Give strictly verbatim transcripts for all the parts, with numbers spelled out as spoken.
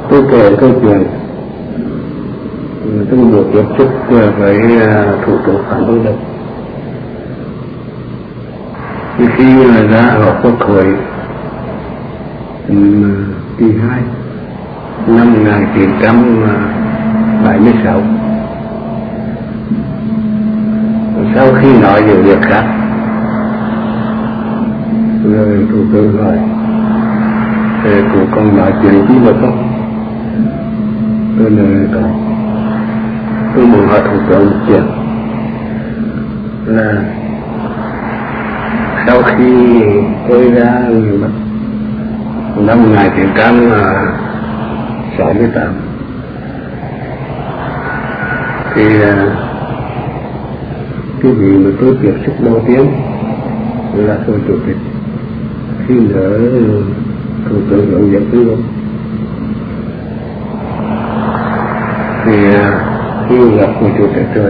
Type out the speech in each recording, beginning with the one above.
tôi kể câu chuyện tôi vừa tiếp xúc với thủ tướng Phạm Văn Đồng. Khi ra ở Quốc hội kỳ hai năm một nghìn chín trăm bảy mươi sáu, sau khi nói nhiều việc khác, rồi thủ tướng hỏi cụ còn nói chuyện gì nữa không? Tôi nói có. Tôi muốn hỏi thủ tướng một chuyện là sau khi tôi ra miền Bắc năm một nghìn chín trăm sáu mươi tám thì cái gì mà tôi tiếp xúc đầu tiên là tôi chủ tịch, khi nữa thủ tướng hướng dẫn tôi luôn. Thì khi gặp người chủ tịch rồi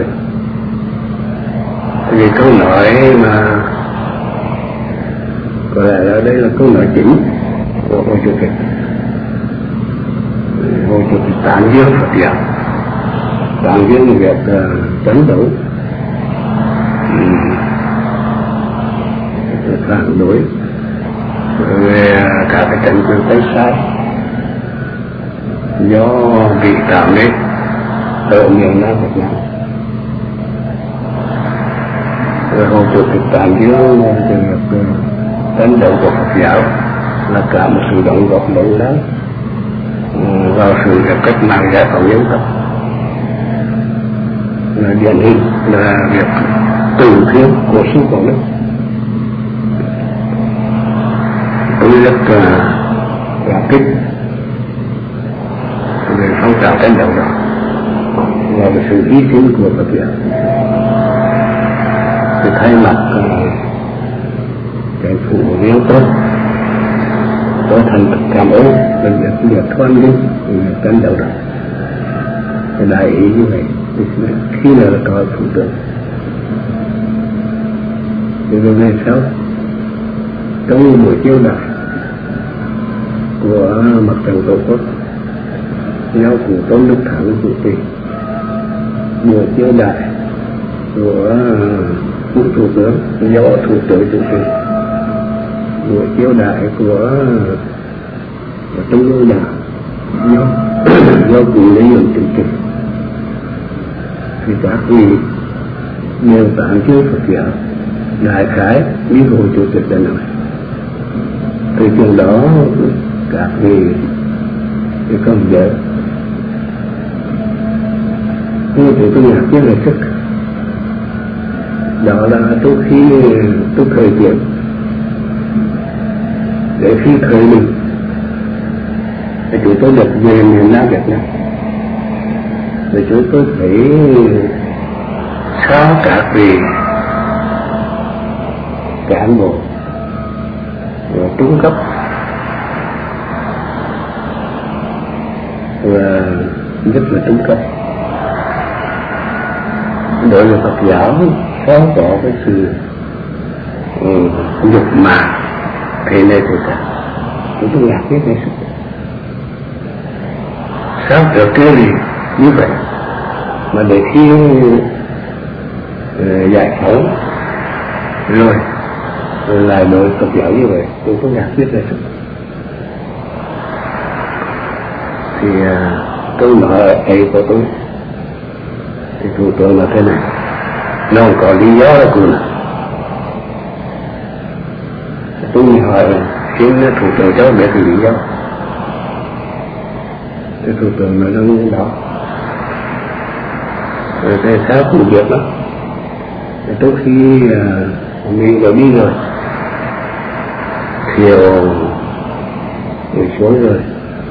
thì câu nói mà có lẽ là đây là câu nói chính của Hồ Chủ tịch. Hồ Chủ tịch tán dương Phật giáo, tán dương việc uh, chống đấu, phản đối về các cái tranh quyền tay sai do bị tạo nên ở miền Nam Việt Nam. Rồi Hồ Chủ tịch tán dương việc đánh đấu của Phật giáo là cả một sự đóng góp lớn lớn vào sự cách mạng giải phóng dân tộc. Là điển hình là việc từ thiện của sư Quảng Đức. Tôi rất cảm kích về phong trào đánh đấu đó và về sự hy sinh của Phật giáo. Thì thay mặt cái phụ riêng tôi, tôi thành thật cảm ơn về việc việc thoan nghênh đánh đấu đó. Thì đại ý như vậy, khi nào là có thủ tướng. Thì rồi ngày sau, trong buổi chiêu đãi của mặt trận Tổ quốc nhau của Tôn Đức Thắng chủ tịch, buổi chiêu đãi của phụ thủ tướng do thủ tướng chủ tịch, buổi chiêu đãi của Trung ương Đảng do do cụ Lê Duẩn chủ tịch, thì các vị đều tán dương Phật giáo đại khái như Hồ Chủ tịch đã nói. Từ trường đó các vị thì không dễ, nhưng thì tôi nhắc rất là sức. Đó là tôi khi tôi khởi chuyện để khi khởi mình thì chúng tôi được về miền Nam Việt Nam, thì chúng tôi thấy sao các vị cán bộ và trung cấp và rất là trung cấp đối với Phật giáo sao có cái sự um, nhục mạ thế này thế cả. Chúng tôi ngạc biết ngay sức sao trở kia gì như vậy mà để khi uh, giải phóng rồi lại đối Phật giáo như vậy, tôi có ngạc biết ngay sức. Thì uh, câu nói ấy của tôi thì thủ tướng là thế này, nó không có lý do là cùng nào. Tôi hỏi xin thủ tướng cho biết lý do, thì thủ tướng nói rằng đó rồi tại sao cũng biết đó. Thì tôi khi uh, mình đã đi rồi chiều người xuống rồi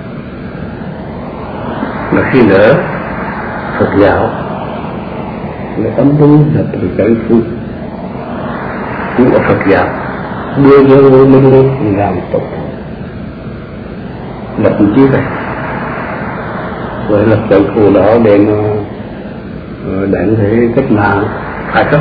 mà khi nữa Phật giáo là âm mưu là từ cái phu nhưng mà Phật giáo đưa vô vô minh lên làm tổng thống lập chi vậy, rồi lập tổng phủ đó để nó đánh thế cách mạng phải không?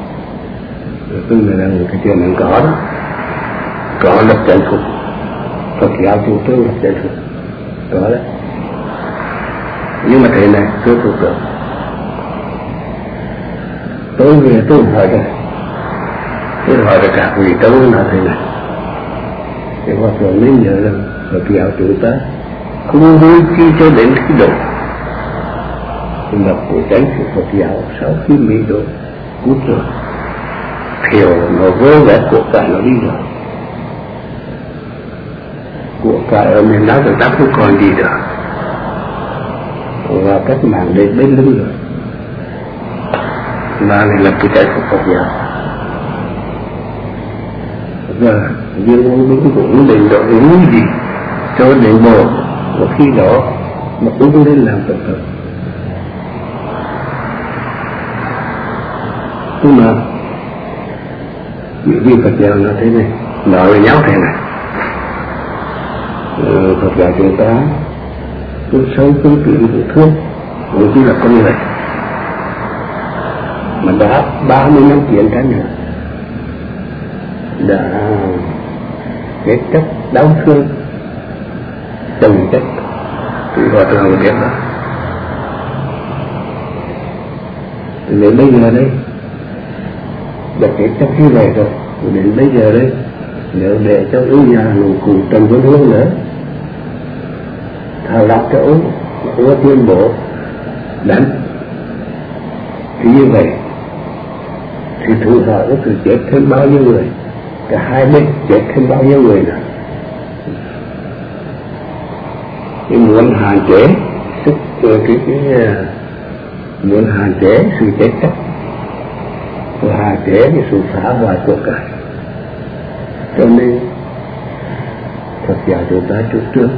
Tôi nghĩ rằng cái chuyện này có đó, có lập tổng phủ Phật giáo chủ trương là giải phóng đó đấy. Nhưng mà thế này thưa thủ tướng, tôi về tôi hỏi rồi, tôi hỏi là cả vị trong là thế này, thì hòa thượng nên nhớ rằng Phật giáo chúng ta không vui chi cho đến khi độ lập của chánh sự Phật giáo sau khi Mỹ độ cút rồi, thiểu nó vô vét của cải nó đi rồi, của cải ở miền Nam người ta không còn gì nữa, và cách mạng đến bên lưng rồi, mà này là cái chánh sự Phật giáo. Và dương ông Bính cũng định đội ngũ gì cho đến bộ, và khi đó mà cũng lên làm tập hợp. Nhưng mà những gì Phật giáo nó thế này, nói với nhau thế này, ờ, Phật giáo chúng ta cũng sâu cũng tuyển cũng thương, cũng chỉ là con người mà đã ba mươi năm chiến tranh rồi, đã chết chất đau thương chồng chất thì hòa thượng biết đó. Đến bây giờ đây đã chết trong khi này rồi, đến bây giờ đây nếu để cho ứng nhà nụ cụ Trần Vân Hương nữa thảo lạc cho ống của tuyên bố đánh thì như vậy thì thử hỏi có sự chết thêm bao nhiêu người, cả hai bên chết thêm bao nhiêu người nữa. Nhưng muốn hạn chế sức cái, cái, cái muốn hạn chế sự chết chóc và hạn chế cái sự phá hoại của cải, cho nên Phật giáo chúng ta chủ trương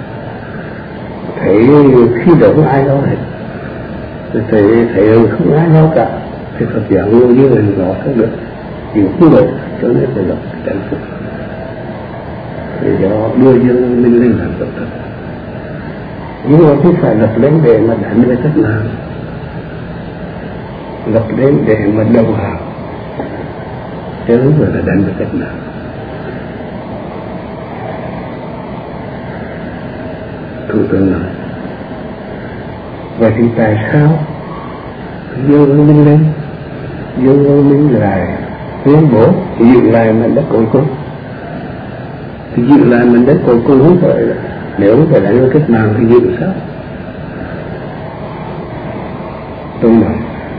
thấy khi đó không ai lo hết, thấy thấy không ai lo cả, thì Phật giáo ngồi như là nó không được, chịu không được, cho nên phải lập chánh phục. Thì đó đưa dương minh lên làm tập thật, nhưng mà không phải lập lên để mà đánh với cách nào, lập lên để mà đồng hào, chứ không phải là đánh với cách nào. Thủ tướng nói vậy thì tại sao Dương Văn Minh lên, Dương Văn Minh lại tuyên bố giữ lại mảnh đất cội cung, thì giữ lại mảnh đất cội cung không phải là, nếu không phải đánh với cách mạng thì giữ sao? Tôi nói,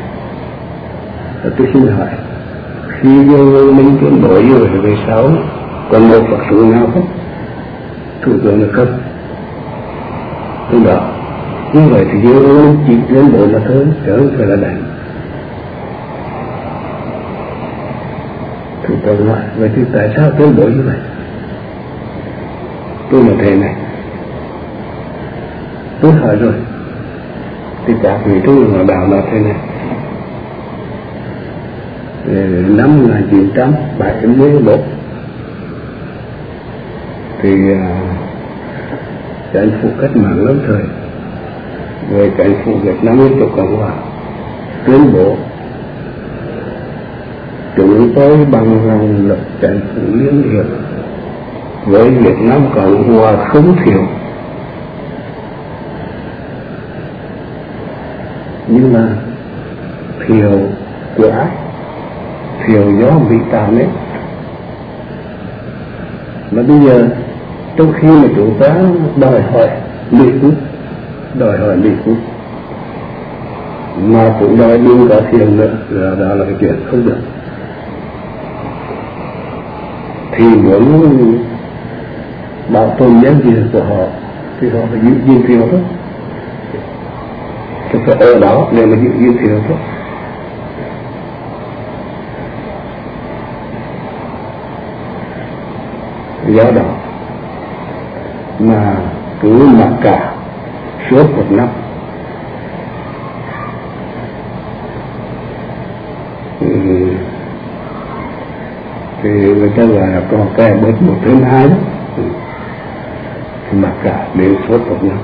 tôi xin hỏi, khi Dương Văn Minh tuyên bố như vậy về sau còn một Phật sự nào không? Thủ tướng là không. Tôi bảo như vậy thì Dương Văn Minh chỉ tuyên bố là thôi, chứ không phải là đánh. Thủ tướng nói, vậy thì tại sao tuyên bố như vậy? Tôi nói thế này, tôi hỏi rồi, thì các vị trung họ bảo là thế này, năm một nghìn chín trăm bảy mươi mốt thì chính phủ cách mạng lâm thời về chính phủ Việt Nam Liên tục Cộng hòa tuyên bố chúng tôi bằng lòng lập chính phủ liên hiệp với Việt Nam Cộng hòa không thiểu, nhưng mà thiểu của ai? Thiểu do Mỹ tạo nên. Mà bây giờ trong khi mà chúng ta đòi hỏi Mỹ Quốc, đòi hỏi Mỹ Quốc mà cũng đòi đương có thiền nữa, là đó là cái chuyện không được. Thì muốn bảo tồn nhân quyền của họ thì họ phải giữ gìn thiểu thôi, thì phải ở đó để mà giữ gìn thiểu thôi. Do đó mà cứ mặc cả suốt một năm ừ, thì người ta gọi là có cái bớt một thêm hai đó, ừ. Thì mặc cả đến suốt một năm.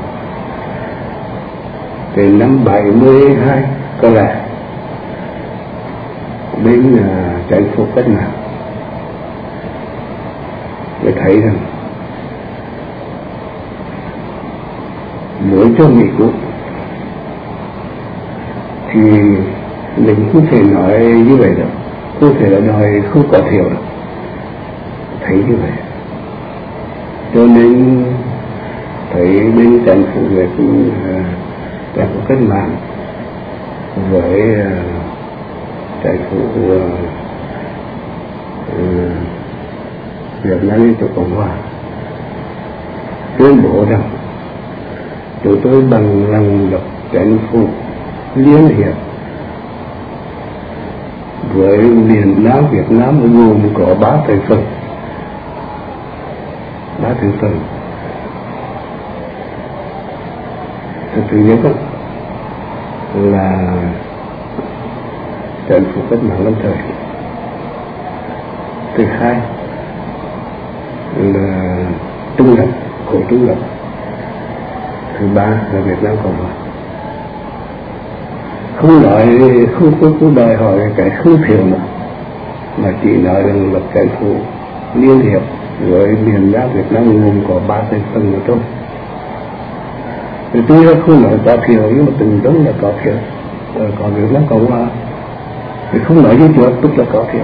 Thì năm bảy mươi hai có lẽ đến uh, chính phủ cách mạng, để thấy rằng nếu cho nghỉ cũ thì mình không thể nói như vậy được, không thể là nói không có thiểu được, thấy như vậy. Cho nên thấy bên chính phủ về cũng là một cách mạng với chính phủ Việt Nam Liên tục Cộng hòa tuyên bố rằng chúng tôi bằng lòng lập chính phủ liên hiệp với miền Nam Việt Nam gồm có ba thành phần, ba thành phần. Thứ nhất là chính phủ cách mạng lâm thời, thứ hai là trung lập, khối trung lập, thứ ba là Việt Nam Cộng hòa. Không nói, không có không đòi hỏi cái không thiểu nữa, mà chỉ nói rằng lập chính phủ liên hiệp với miền Nam Việt Nam gồm có ba thành phần nữa thôi. Thì tuy là không nói có thiểu nhưng mà từng đúng là có thiểu. Rồi còn Việt Nam Cộng hòa thì không nói với chuột tức là có thiểu,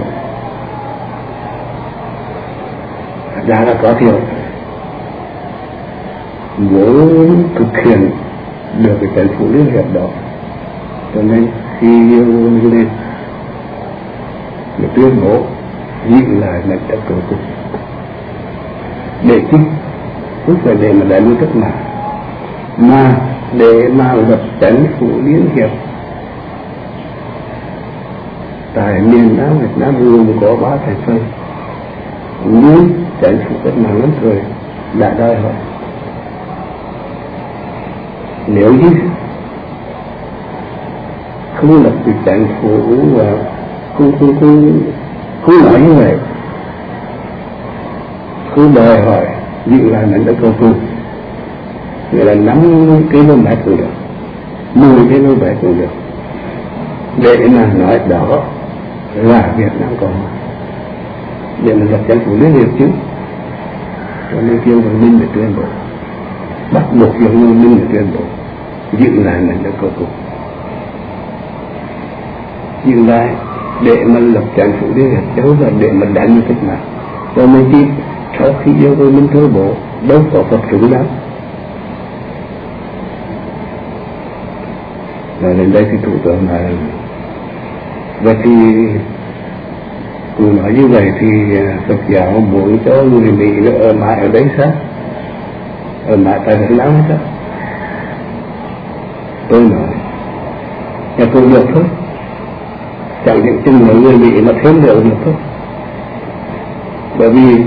đã là có thiểu. Muốn thực hiện được cái chính phủ liên hiệp đó, cho nên khi lên để tuyên bố giữ lại mảnh đất tổ quốc để chứ không phải để mà đánh với cách mạng, mà để mà lập chính phủ liên hiệp tại miền Nam Việt Nam gồm có ba thành phần nhưng chính phủ cách mạng lâm thời đã đòi hỏi. Nếu như không lập được chính phủ và không không không không nói như vậy, không đòi hỏi giữ lại mảnh đất tổ quốc, nghĩa là năm cái lô mét cũng được, mười cái lô mét cũng được, để mà nói đó là Việt Nam Cộng hòa, để mà lập chính phủ liên hiệp chứ. Cho nên kêu Văn Minh để tuyên bố, bắt buộc kêu Văn Minh để tuyên bố giữ lại mảnh đất tổ quốc, giữ lại để mà lập chính phủ liên hiệp chứ không phải để mà đánh như cách mạng. Cho nên chi sau khi yêu Văn Minh tuyên bố đâu có Phật súng đâu. Và đến đây thì thủ tướng nói vậy thì tôi nói như vậy thì Phật giáo muốn cho người Mỹ nó ở mãi ở đấy sao, ở mãi tại Việt Nam sao? Tôi nói nhà tôi được thôi, chẳng những chừng mấy người Mỹ mà thêm được được thôi. Bởi vì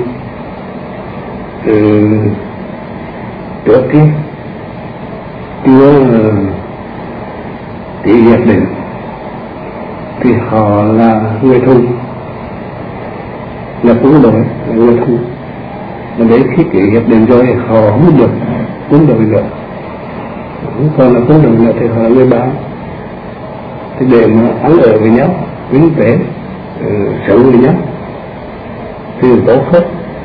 ừ, trước kia chưa ký hiệp định thì họ là người thù, là quân đội, là người thù. Mà đến khi ký hiệp định rồi họ không được quân đội nữa, không còn là quân đội nữa thì họ là người bạn. Thì để mà ăn ở với nhau, kinh tế, uh, sống với nhau thì tốt hết.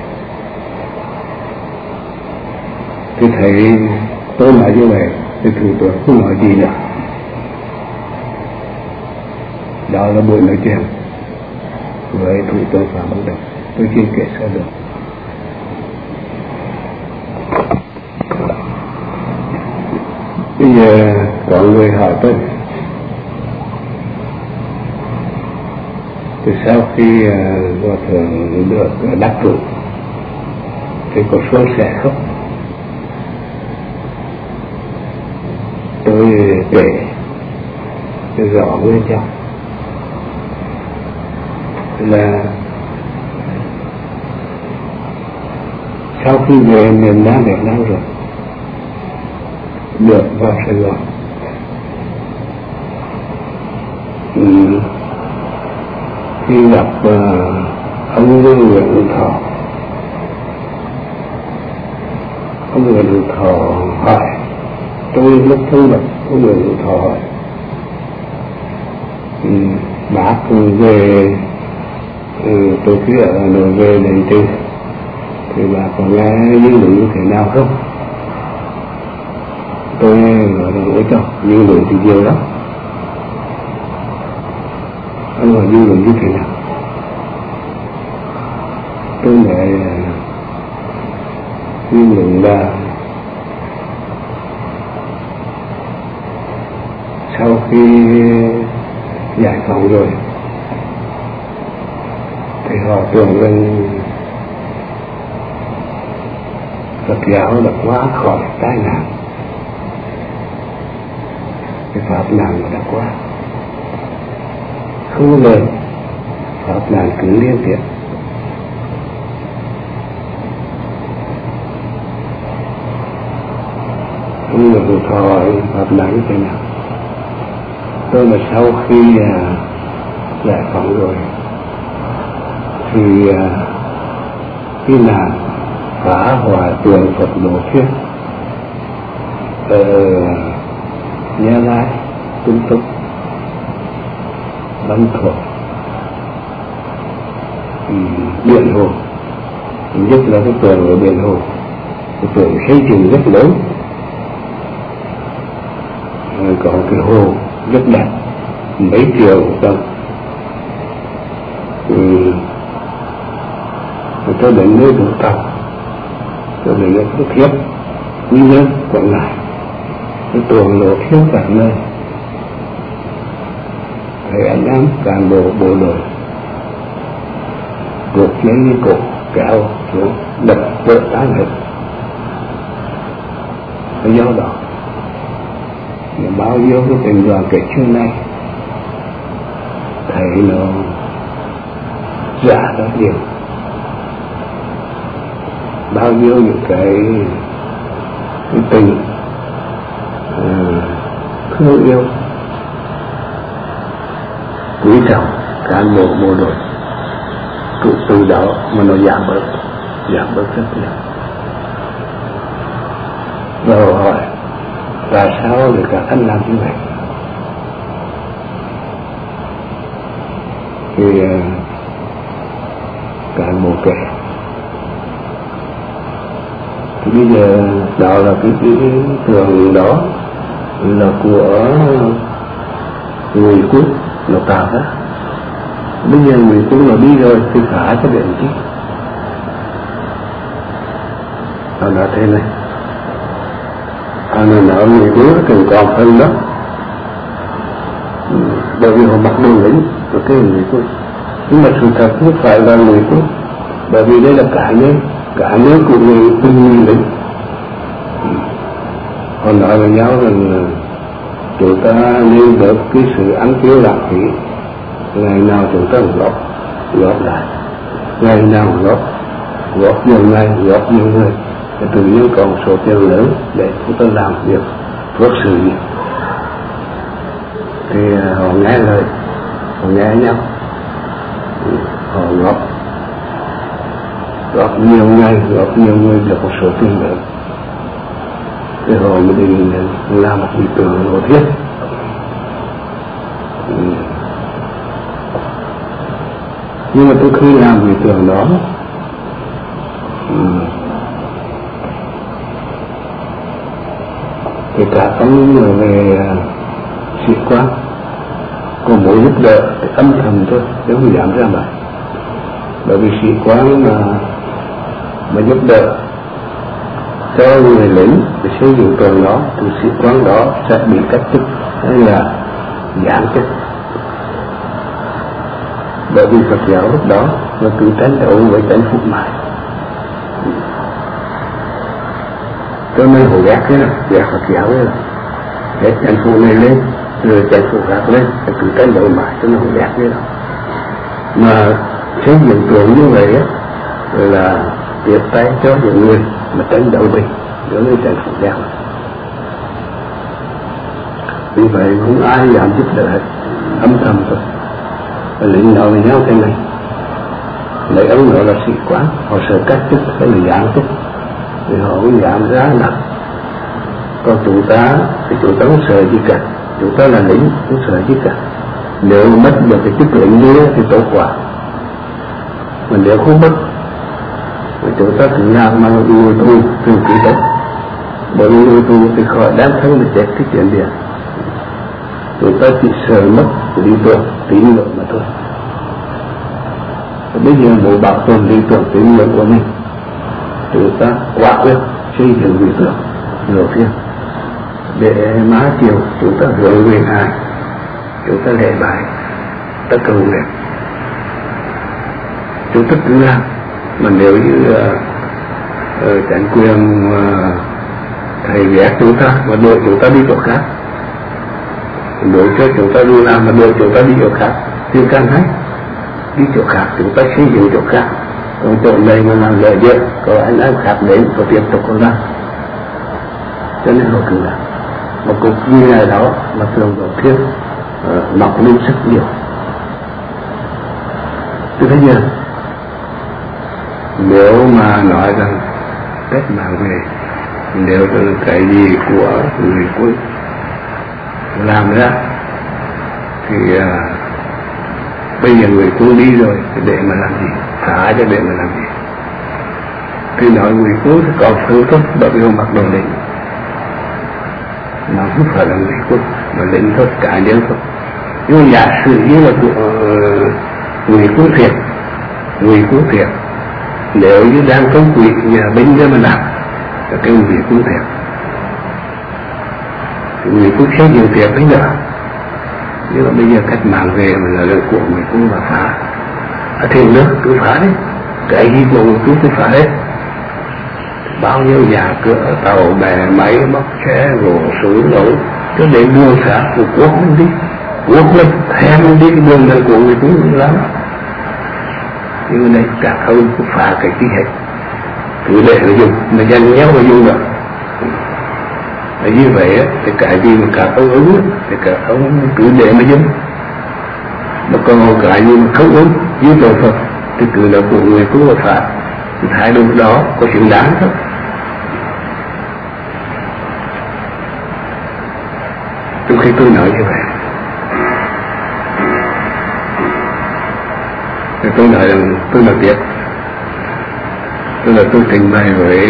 Thì thấy tôi nói như vậy thì thủ tướng không nói gì nữa. Đó là buổi nói chuyện với thủ tướng Phạm Văn Đồng, tôi xin kể sơ được. Bây giờ có người hỏi tôi thì sau khi Hòa Thượng được đắc cử thì có suôn sẻ không? Tôi kể rõ nguyên nhân là sau khi về miền Nam Việt Nam rồi được vào Sài Gòn, ừ, khi gặp uh, ông Nguyễn Hữu Thọ, ông Nguyễn Hữu Thọ hỏi tôi lúc thân mật, ông Nguyễn Hữu Thọ hỏi ừ, bác về ừ, tôi khi ở Hà Nội về này chứ thì bà có nghe những điều như thế nào không? tôi nói là ấy cho dư luận thì nhiều lắm. Ông hỏi dư luận như thế nào? Tôi nói dư luận là sau khi giải phóng rồi thì họ tưởng rằng Phật giáo đã quá khỏi tai nạn, cái pháp nạn đã qua, không ngờ pháp nạn cứ liên tiếp. Không ngờ tôi hỏi pháp nạn như thế nào. Tôi là sau khi à, giải phóng rồi thì à, cái nạn phá hoại tượng Phật Lộ Thiên ở Gia Lai, Tung Túc, Lâm Thuộc, Biển Hồ, nhất là cái tượng ở Biển Hồ, cái tượng xây dựng rất lớn, có cái hồ rất đẹp, mấy triệu đồng. Ừ. Tôi đến nơi Vũng Tàu, tôi đến nơi Phước Hiệp, Quy Nhơn, Quảng Ngãi, cái tuồng Lộ Thiên cả nơi. Thầy anh em cán bộ bộ đội buộc dây lên cổ kéo xuống đập vỡ tan hết. Cái do đó bao nhiêu cái tình đoàn kết trước này thấy nó giả rất nhiều, bao nhiêu những cái, cái tình uh, thương yêu quý trọng cán bộ bộ đội tụ từ đó mà nó giảm bớt giảm bớt rất nhiều. Rồi hỏi tại sao để các anh làm như vậy? Thì uh, cán bộ kể thì bây giờ đó là cái cái thường đó là của người Quốc nó tạo ra. Bây giờ người Quốc nó đi rồi thì phá cho điện chứ. Nó nói thế này, nó nói người Quốc cần còn hơn đó, bởi vì họ mặc đồ lính của cái người Quốc. Nhưng mà sự thật không phải là người Quốc, bởi vì đây là cả nhân cả nước của người từng người lính. Họ nói với nhau rằng chúng ta nên bớt cái sự ăn tiêu lãng phí, ngày nào chúng ta góp góp lại, ngày nào góp góp nhiều ngày góp nhiều người, thì tự nhiên có một số tiền lớn để chúng ta làm việc phước sự. Thì họ nghe lời, họ nghe nhau, họ góp góp nhiều ngày, góp nhiều người được một số tiền lớn, thì họ mới đi làm một ý tưởng Lộ Thiên. Ừ. Nhưng mà tôi khi làm ý tưởng đó, ừ, thì cả có những người về uh, sĩ quan có muốn giúp đỡ thì âm thầm thôi, chứ không dám ra mặt. Bởi vì sĩ quan mà mà giúp đỡ cho người lính để xây dựng tường đó thì sĩ quan đó sẽ bị cách chức hay là giáng chức. Bởi vì Phật giáo lúc đó nó cứ tranh đấu với chánh phủ mãi, cho nên họ ghét thế nào, ghét Phật giáo thế nào, ghét chánh phủ này lên rồi chánh phủ khác lên, cứ tranh đấu mãi cho nên họ ghét thế nào. Mà xây dựng tường như vậy á là tiếp tay cho những người mà tranh đấu mình đối với chánh phủ giáo. Vì vậy không ai dám giúp đỡ hết, âm thầm thôi. Và lính nói với nhau thế này, lấy ông đó là sĩ quan, họ sợ cách chức hay là giáng chức thì họ không dám ra mặt. Còn chúng ta thì chúng ta không sợ gì cả, chúng ta là lính không sợ gì cả. Nếu mất được cái chức lính như thì tốt quá, mà nếu không mất thì chúng ta cứ làm mà đùa thôi từ cái đó Bởi vì người tu thì khỏi đang thân mà chết cái chuyện điện. Chúng ta chỉ sợ mất lý tưởng, tín ngưỡng mà thôi. Và bây giờ muốn bảo tồn lý tưởng, tín ngưỡng của mình, chúng ta quả quyết xây dựng lý tưởng đầu tiên. Để má chiều chúng ta hướng về ai, chúng ta lễ bái, ta cầu nguyện, chúng ta cứ làm. Mà nếu như uh, chính quyền uh, thầy ghét chúng ta và đuổi chúng ta đi chỗ khác, đuổi cho chúng ta đi làm mà đuổi chúng ta đi chỗ khác, thì càng hay đi chỗ khác, chúng ta xây dựng chỗ khác. Còn chỗ này mà làm lợi dụng, có anh em khác đến và tiếp tục con ra. Cho nên họ cứ làm. Một cuộc như ngày đó là thường đầu tiên uh, mọc lên rất nhiều. Từ bây giờ nếu mà nói rằng cách mạng về, nếu là cái gì của người quân làm ra thì à, bây giờ người quân đi rồi thì để mà làm gì, thả cho để mà làm gì. Thì nói người quân thì có thứ tốt bởi vì không mặc đồ lính, nó không phải là người quân mà lính thôi, cả nhân thôi. Nhưng mà giả sử như là của uh, người quân thiệt, người quân thiệt nếu như đang công quỷ nhà binh ra mà làm là cái người quân thiệt, người quân xây dựng thiệt bây giờ. Nhưng mà bây giờ cách mạng về mà là lời của người quân mà phá ở thiên nước cứ phá đấy, cái gì của người quân cứ phá đấy. Bao nhiêu nhà cửa tàu bè máy móc xe gỗ súng nổ cho đến đường xã của quốc mình đi, quốc mình thèm mình đi cái đường này của người quân lắm. Nhưng mà đây cả ông cũng phá cái gì hết, cứ để nó dùng mà danh nhau mà dùng được. Và như vậy á, thì cái gì mà cả ông ứng thì cả ông cứ để mà dùng. Mà còn cái gì mà không ứng như tội Phật thì cứ là của người cũng là phạt. Thì thái độ đó có xứng đáng không? Trong khi tôi nói như vậy thì tôi nói rằng tôi nói tiếp, tôi là tôi trình bày với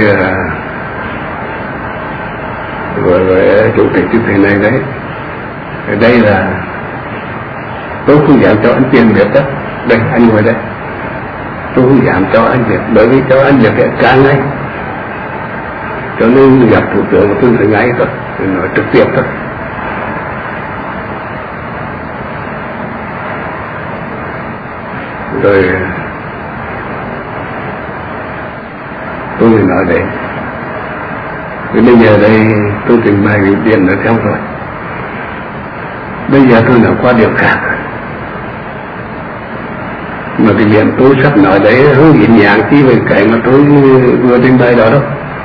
với, với chủ tịch như thế này đấy. Ở đây là tôi không dám cho anh tiền biết đó, đây anh ngồi đây, tôi không dám cho anh biết, bởi vì cho anh biết thì càng ngay, cho nên gặp thủ tướng mà tôi phải ngay thôi, tôi nói trực tiếp thôi. Rồi tôi mới nói đấy, vì bây giờ đây tôi trình bày cái điện đã theo rồi, bây giờ tôi nói qua điều khác. Mà cái điện tôi sắp nói đấy hướng dẫn dạng chi về cái mà tôi vừa trình bày đó đâu.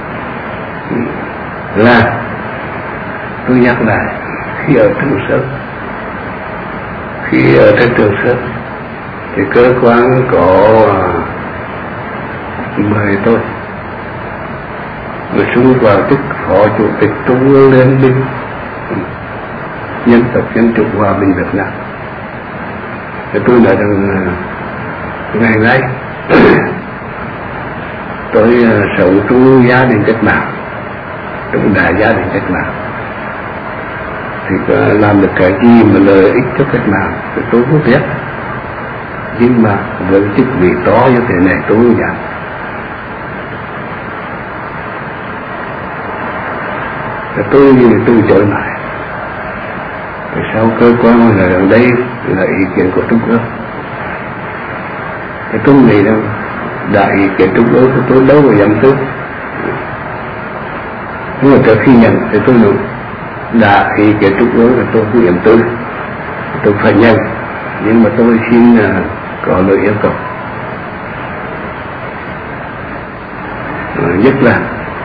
Là tôi nhắc lại, khi ở Trường Sơn, khi ở trên Trường Sơn thì cơ quan có mời tôi người xuống vào chức phó chủ tịch Trung ương Liên minh Nhân tộc Dân chủ Hòa bình Việt Nam. Thì tôi nói rằng ngày nay tôi sống trong gia đình cách mạng, trong đại gia đình cách mạng, thì làm được cái gì mà lợi ích cho cách mạng thì tôi không biết. Nhưng mà với chức vị to như thế này tôi không dám. Thì tôi tôi chối lại. Thì sau cơ quan là ở đây là ý kiến của Trung ương. Thì tôi nghĩ rằng đại ý kiến Trung ương thì tôi đâu có dám tư. Nhưng mà trước khi nhận thì tôi nói đại ý kiến Trung ương thì tôi không dám tư. Tôi phải nhận. Nhưng mà tôi xin uh, có lời yêu cầu. Uh, nhất là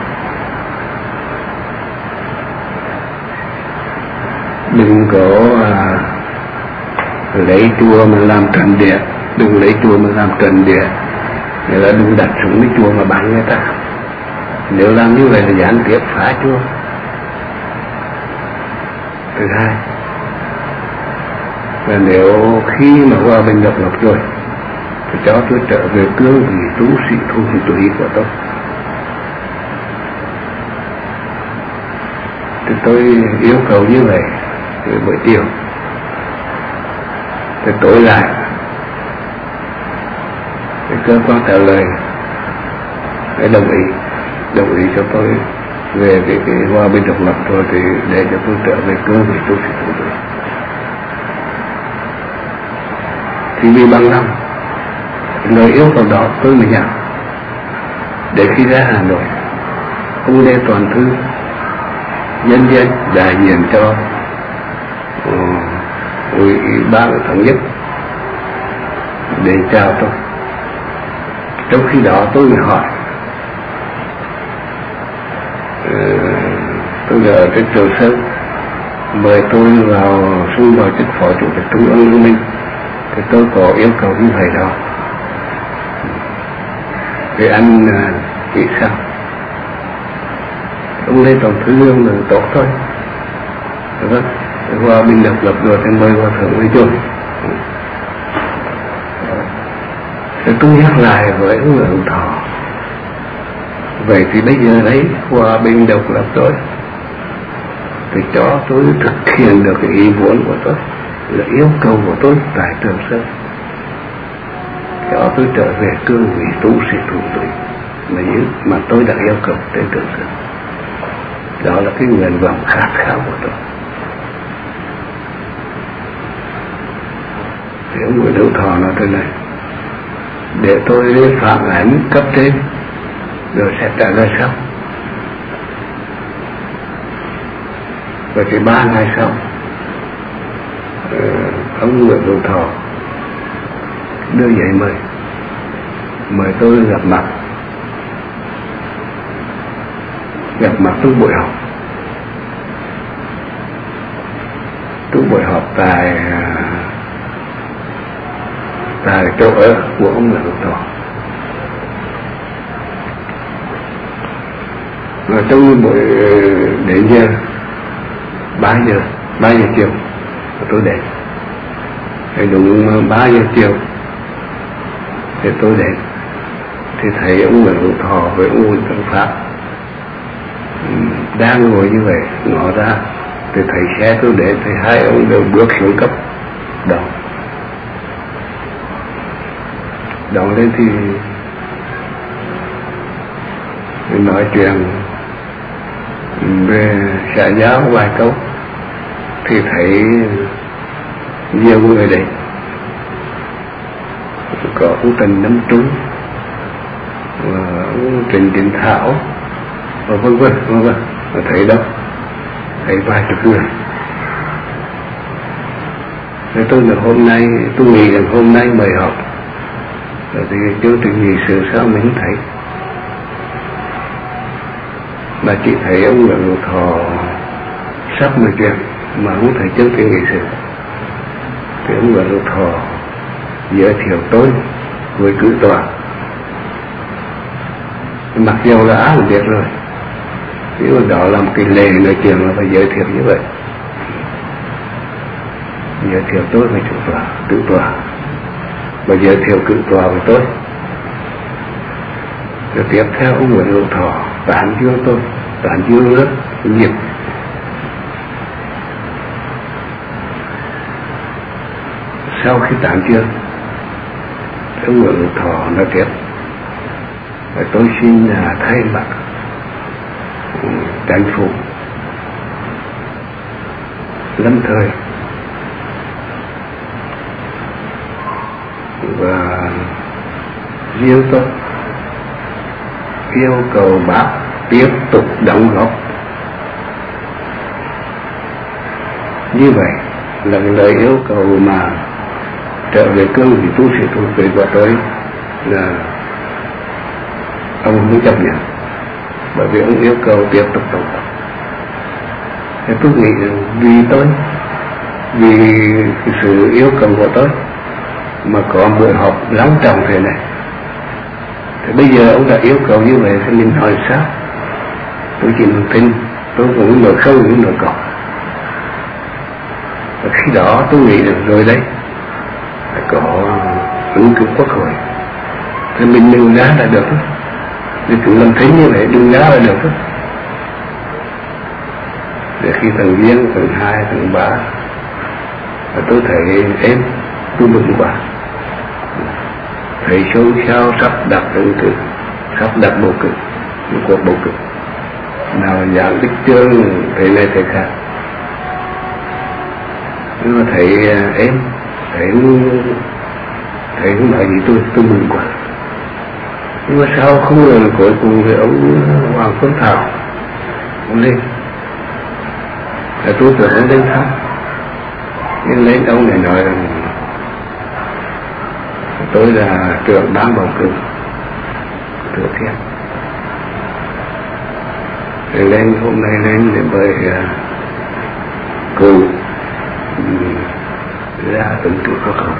đừng có à, lấy chùa mà làm trận địa, đừng lấy chùa mà làm trận địa, nghĩa là đừng đặt súng lấy chùa mà bắn người ta. Nếu làm như vậy là gián tiếp phá chùa. Thứ hai là nếu khi mà hòa bình độc lập rồi thì cho tôi trở về cương vị tu sĩ thu thì tùy của tôi. thì tôi yêu cầu như vậy. Rồi buổi chiều thì tối lại thì cơ quan trả lời để đồng ý đồng ý cho tôi về cái, cái hòa bình độc lập rồi, thì để cho tôi trở về cương vị tu sĩ thủ tướng. Thì vì bằng lòng lời yêu cầu đó tôi mới nhận. Để khi ra Hà Nội, ông Lê Toàn Thư nhân dân đại diện cho ủy ban thống nhất để chào tôi. Trong khi đó tôi mới hỏi, tôi ở trên Trường Sơn mời tôi vào xung vào chức phó chủ tịch Trung ương Liên minh, thì tôi có yêu cầu như vậy đó. Thì anh nghĩ sao? Ông Lê Toàn Thư ông là tốt thôi. Vâng, hòa bình độc lập rồi thì mời hòa thượng với chung. Thì tôi nhắc lại với ông Lượng Thọ, vậy thì bây giờ đấy hòa bình độc lập rồi, thì cho tôi thực hiện được cái ý muốn của tôi, là yêu cầu của tôi tại Trường Sơn, cho tôi trở về cương vị tu sĩ thủ tụy mà như mà tôi đã yêu cầu trên Trường Sơn. Đó là cái nguyện vọng khát khao của tôi. Thì ông Nguyễn Hữu Thọ nói thế này, để tôi phản ánh cấp trên rồi sẽ trả lời sau. Và thì ba ngày sau, ông Nguyễn Hữu Thọ đưa giấy mời mời tôi gặp mặt gặp mặt trong buổi họp trong buổi họp tại tại chỗ ở của ông Nguyễn Hữu Thọ. Và trong buổi đến giờ ba giờ ba giờ chiều tôi đến, thì đúng ba giờ chiều thì tôi đến, thì thấy ông Nguyễn Hữu Thọ với ông Nguyễn Tấn Pháp đang ngồi như vậy, ngó ra thì thấy xe tôi đến, thì hai ông đều bước xuống cấp đón đón lên. Thì nói chuyện về xã giáo vài câu, thì thấy nhiều người đấy, có ông Trần Nấm Trung và ông Trần Đình Thảo và vân vân vân vân. Thấy đâu thấy vài chục người. Thế tôi là hôm nay tôi nghĩ rằng hôm nay mời họp rồi thì chương trình nghị sự sao mình không thấy, mà chỉ thấy ông Nguyễn Hữu Thọ sắp nói chuyện mà không thấy chương trình nghị sự. Thì ông Nguyễn Hữu Thọ giới thiệu tôi với cử tòa, mặc dù là ai cũng biết rồi, nhưng mà đó là một cái lệ nói chuyện là phải giới thiệu như vậy. Giới thiệu tôi với chủ tòa, cử tòa, và giới thiệu cử tòa với tôi. Rồi tiếp theo ông Nguyễn Hữu Thọ tán dương tôi, tán dương rất nhiệt. Sau khi tán dương, ông Nguyễn Hữu Thọ nói tiếp, và tôi xin thay mặt chính phủ lâm thời và riêng tôi yêu cầu bác tiếp tục đóng góp. Như vậy là lời yêu cầu mà trở về cương vị tu sĩ thủ tụy của tôi là ông không chấp nhận, bởi vì ông yêu cầu tiếp tục đóng góp. Thì tôi nghĩ vì tôi vì cái sự yêu cầu của tôi mà có buổi họp long trọng thế này, thì bây giờ ông đã yêu cầu như vậy thì mình hỏi sao? Tôi chỉ nói tin, tôi cũng nói không cũng nói có. Và khi đó tôi nghĩ rằng rồi đấy phải có ứng cử quốc hội, thì mình đừng ra là được, vì cũng làm thấy như vậy đừng ra là được. Để khi tầng viên, tầng hai, tầng ba tôi thấy em tôi mừng quá, thấy xôn xao sắp đặt ứng cử, sắp đặt bầu cử, một cuộc bầu cử nào dạng tích chương thế này thế khác. Nhưng mà thấy em thấy thấy không nói gì tôi tôi mừng quá. Nhưng mà sao không ngờ cuối cùng thì ông Hoàng Phương Thảo ông lên, là tôi tưởng ông lên thăm, nhưng lên ông này nói rằng tôi là trưởng ban bầu cử Thừa Thiên. Thì lên hôm nay lên để mời uh, cụ um, ra ứng cử quốc hội.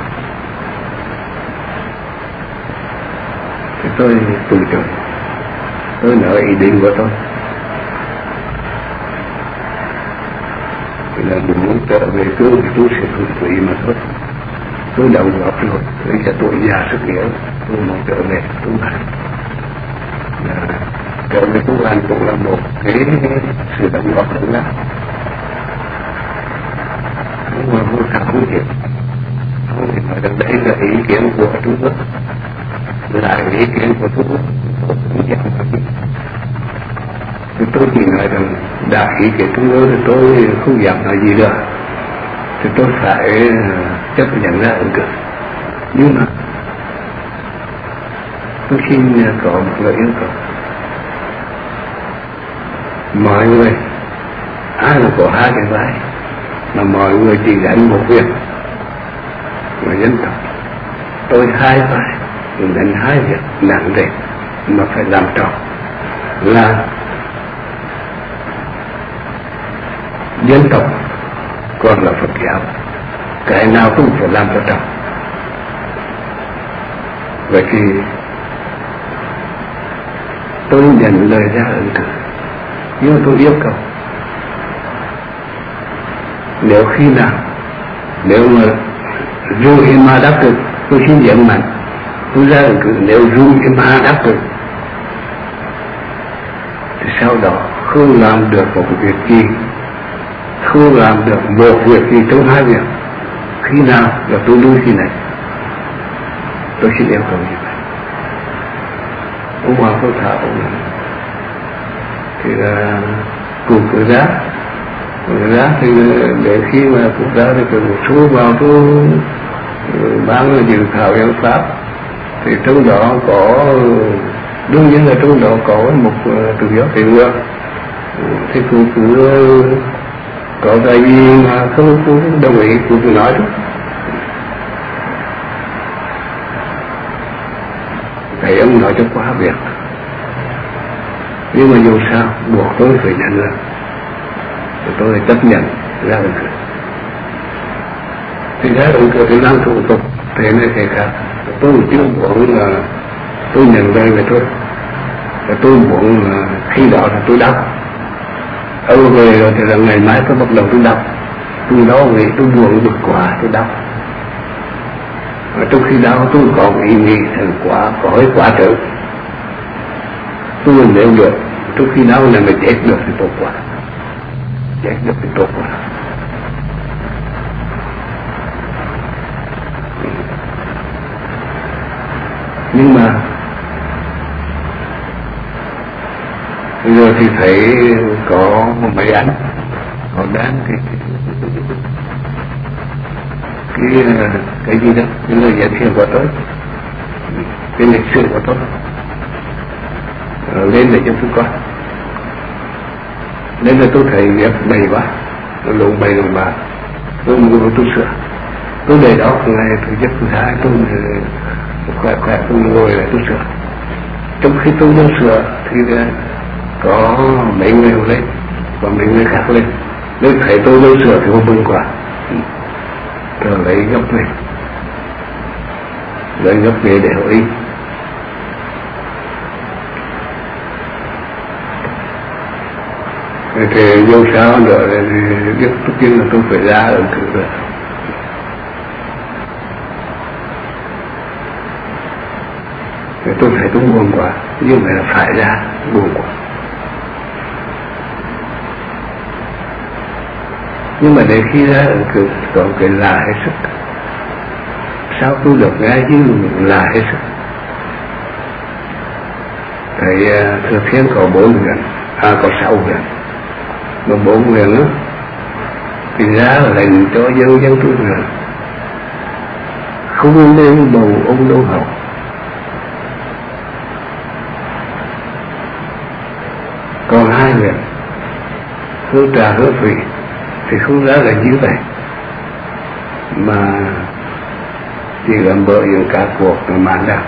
Thì tôi từ chối, tôi nói ý định của tôi là muốn trở về cơ thì tôi sẽ thuận tùy mà thôi. Tôi đau góp rồi, bây giờ tôi già sức yếu, tôi muốn trở về tu hành. Trở về tu hành cũng là một cái sự đóng góp lớn lắm. Nhưng mà vô sao không hiểu, không thể nói rằng đây là ý kiến của Trung Quốc, là ý kiến của Trung Quốc. Thì tôi chỉ nói rằng đã ý kiến Trung Quốc thì tôi không dám nói gì nữa, thì tôi phải chấp nhận ra ứng cử. Nhưng mà tôi xin có một lời yêu cầu, mọi người ai là có hai cái vai mà mọi người chỉ gánh một việc là dân tộc. Tôi hai vai gánh hai việc nặng nề mà phải làm tròn, là dân tộc còn là Phật giáo, cái nào cũng phải làm cho tròn. Vậy thì tôi nhận lời ra ứng cử, nhưng tôi yêu cầu nếu khi nào, nếu mà dù mà đáp ứng, tôi xin nhấn mạnh tôi ra ứng cử, nếu dù mà đáp ứng thì sau đó không làm được một việc gì, không làm được một việc gì trong hai việc, khi nào là tôi lui khi này. Tôi xin yêu cầu như vậy. Ông Hoàng Phương Thảo thì là cùng cử giá, cử giá thì để khi mà quốc gia thì cử một số vào tôi ban dự thảo hiến pháp, thì trong đó có đương nhiên là trong đó có một tự do tự nguyện, thì cũng cứ có cái gì mà không cũng đồng ý cũng cứ nói thôi. Thầy ông nói cho quá việc, nhưng mà dù sao buộc tôi phải nhận ra, tôi chấp nhận ra ứng cử. Thì ra ứng cử thì làm thủ tục thế này thế khác, tôi chưa muốn là tôi nhận lời về tôi, và tôi muốn là khi đó là tôi đọc ở về rồi thì là ngày mai tôi bắt đầu tôi đọc, tôi đó nghĩ tôi buồn bực quá tôi đọc. Và trong khi đó tôi còn ý nghĩ thành quả có cái quả trở tôi nếu được, trong khi đó là mình chết được thì tốt quá, chết được thì tốt quá. Nhưng mà bây giờ thì thấy có mấy anh họ đang cái cái cái gì đó, cái lời giới thiệu của tôi, cái lịch sử của tôi lên để cho tôi coi. Nên là tôi thấy việc bày quá, lộn bày lộn bạc, tôi muốn tôi sửa. Tôi để đó ngày thứ nhất thứ hai tôi khỏe khỏe tôi ngồi lại tôi sửa. Trong khi tôi đang sửa thì có mấy người lên và mấy người khác lên, nên thấy tôi đang sửa thì không mừng quá, rồi lấy gấp lên, lấy gấp về để hội ý. Thì dù sao nữa thì biết tất nhiên là tôi phải ra ứng cử rồi. Thì tôi thấy tôi buồn quá, nhưng mà là phải ra buồn quá. Nhưng mà đến khi ra cứ có cái là hết sức. Sao tôi được nghe chứ là hết sức. Thầy Thừa Thiên có bốn huyện, à có sáu huyện, mà bốn huyện đó thì ra lệnh cho dân dân tôi huyện không nên bầu ông Đô Hậu. Còn hai huyện Hương Trà Hương Thủy thì không ra là như vậy, mà chỉ là bởi những cả cuộc mạn đàm.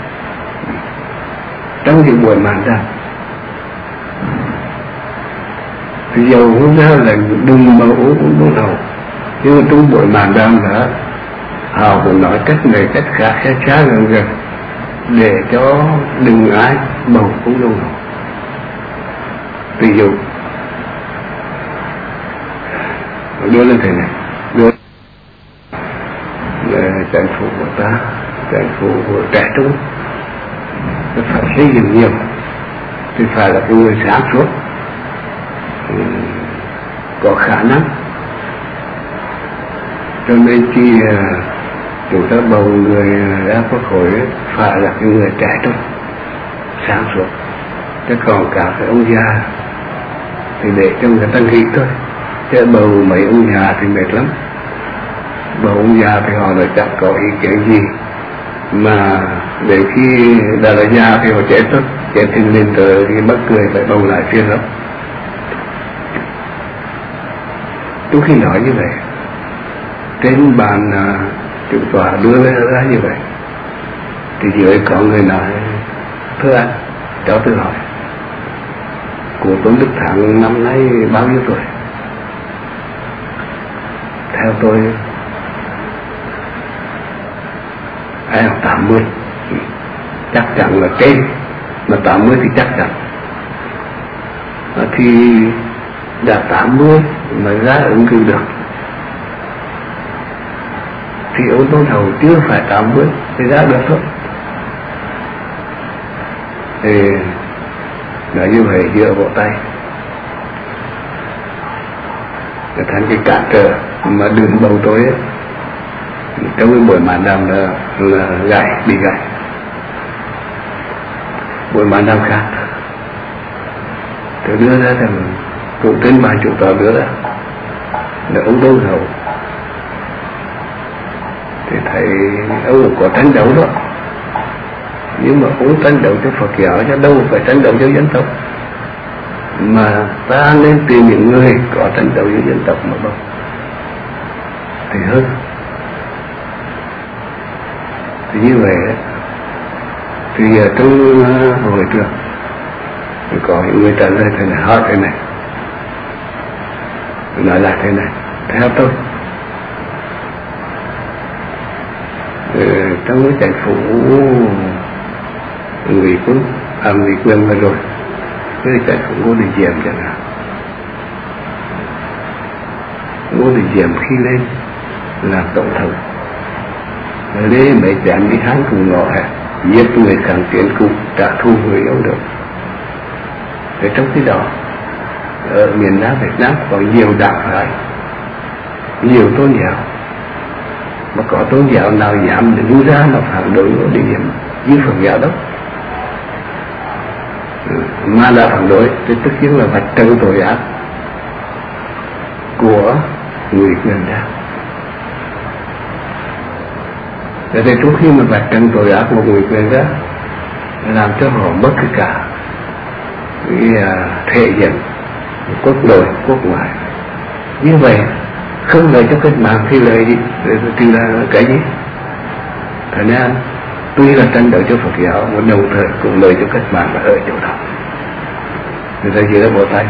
Trong những buổi mạn đàm thì dầu không ra là đừng mà uống uống Đô Hậu, nhưng mà trong buổi mạn đàm đó họ cũng nói cách này cách khác xa xa gần gần để cho đừng ai bầu uống Đô Hậu. Ví dụ đưa lên thế này, đưa là chính phủ của ta, chính phủ của trẻ trung phải xây dựng nhiều thì phải là cái người sáng suốt, có khả năng. Cho nên khi chúng ta bầu người ra quốc hội phải là cái người trẻ trung sáng suốt, chứ còn cả cái ông già thì để cho người ta nghỉ thôi, chứ bầu mấy ông già thì mệt lắm. Bầu ông già thì họ lại chẳng có ý kiến gì, mà để khi đã là già thì họ chết thôi, chết thì lên tới thì bất cười phải bầu lại phiên lắm. Trước khi nói như vậy, trên bàn chủ tọa đưa ra như vậy, thì dưới có người nói: thưa anh, cháu tự hỏi, của Tôn Đức Thắng năm nay bao nhiêu tuổi? Theo tôi ai học tám mươi, chắc chắn là trên, mà tám mươi thì chắc chắn. Thì đã tám mươi mà ra ứng cử được thì ông Tôn Hậu chưa phải tám mươi thì ra được thôi. Thì nói như vậy dựa vào tay để thành cái cản trở mà đường bầu tôi ấy, trong cái buổi mạn đàm là, là gãy, bị gãy. Buổi mạn đàm khác tôi đưa ra rằng cũng trên bàn chủ tọa đưa ra là ông Tôn Hậu, thì thấy ông có tranh đấu đó, nhưng mà cũng tranh đấu cho Phật giáo chứ đâu phải tranh đấu cho dân tộc, mà ta nên tìm những người có tranh đấu với dân tộc mà bầu thì hơn. Thì như vậy thì trong hội trường thì có những người trả lời thế này, hỏi thế này, nói lại thế này: theo tôi trong cái chính phủ người quân à người quân vừa rồi, cái chính phủ Ngô Đình Diệm chẳng hạn, Ngô Đình Diệm khi lên làm tổng thống lê mấy chém đi hắn cùng ngõ hẹp, giết người kháng chiến cùng trả thù người yêu được. Thế trong khi đó ở miền Nam Việt Nam có nhiều đạo phái, nhiều tôn giáo, mà có tôn giáo nào dám để đưa ra mà phản đối Ngô Đình Diệm như Phật giáo đó, mà là phản đối thì tất nhiên là vạch trần tội ác của người quyền đạo. Thế thì trước khi mà vạch trần tội ác của người quyền đạo làm cho họ mất cái cả cái thể hiện quốc nội quốc ngoại, như vậy không lợi cho cách mạng thì lợi gì thì là cái gì? Thế nên tuy là tranh đấu cho Phật giáo mà đồng thời cũng lợi cho cách mạng là ở chỗ đó. Người ta chỉ là vỗ tay,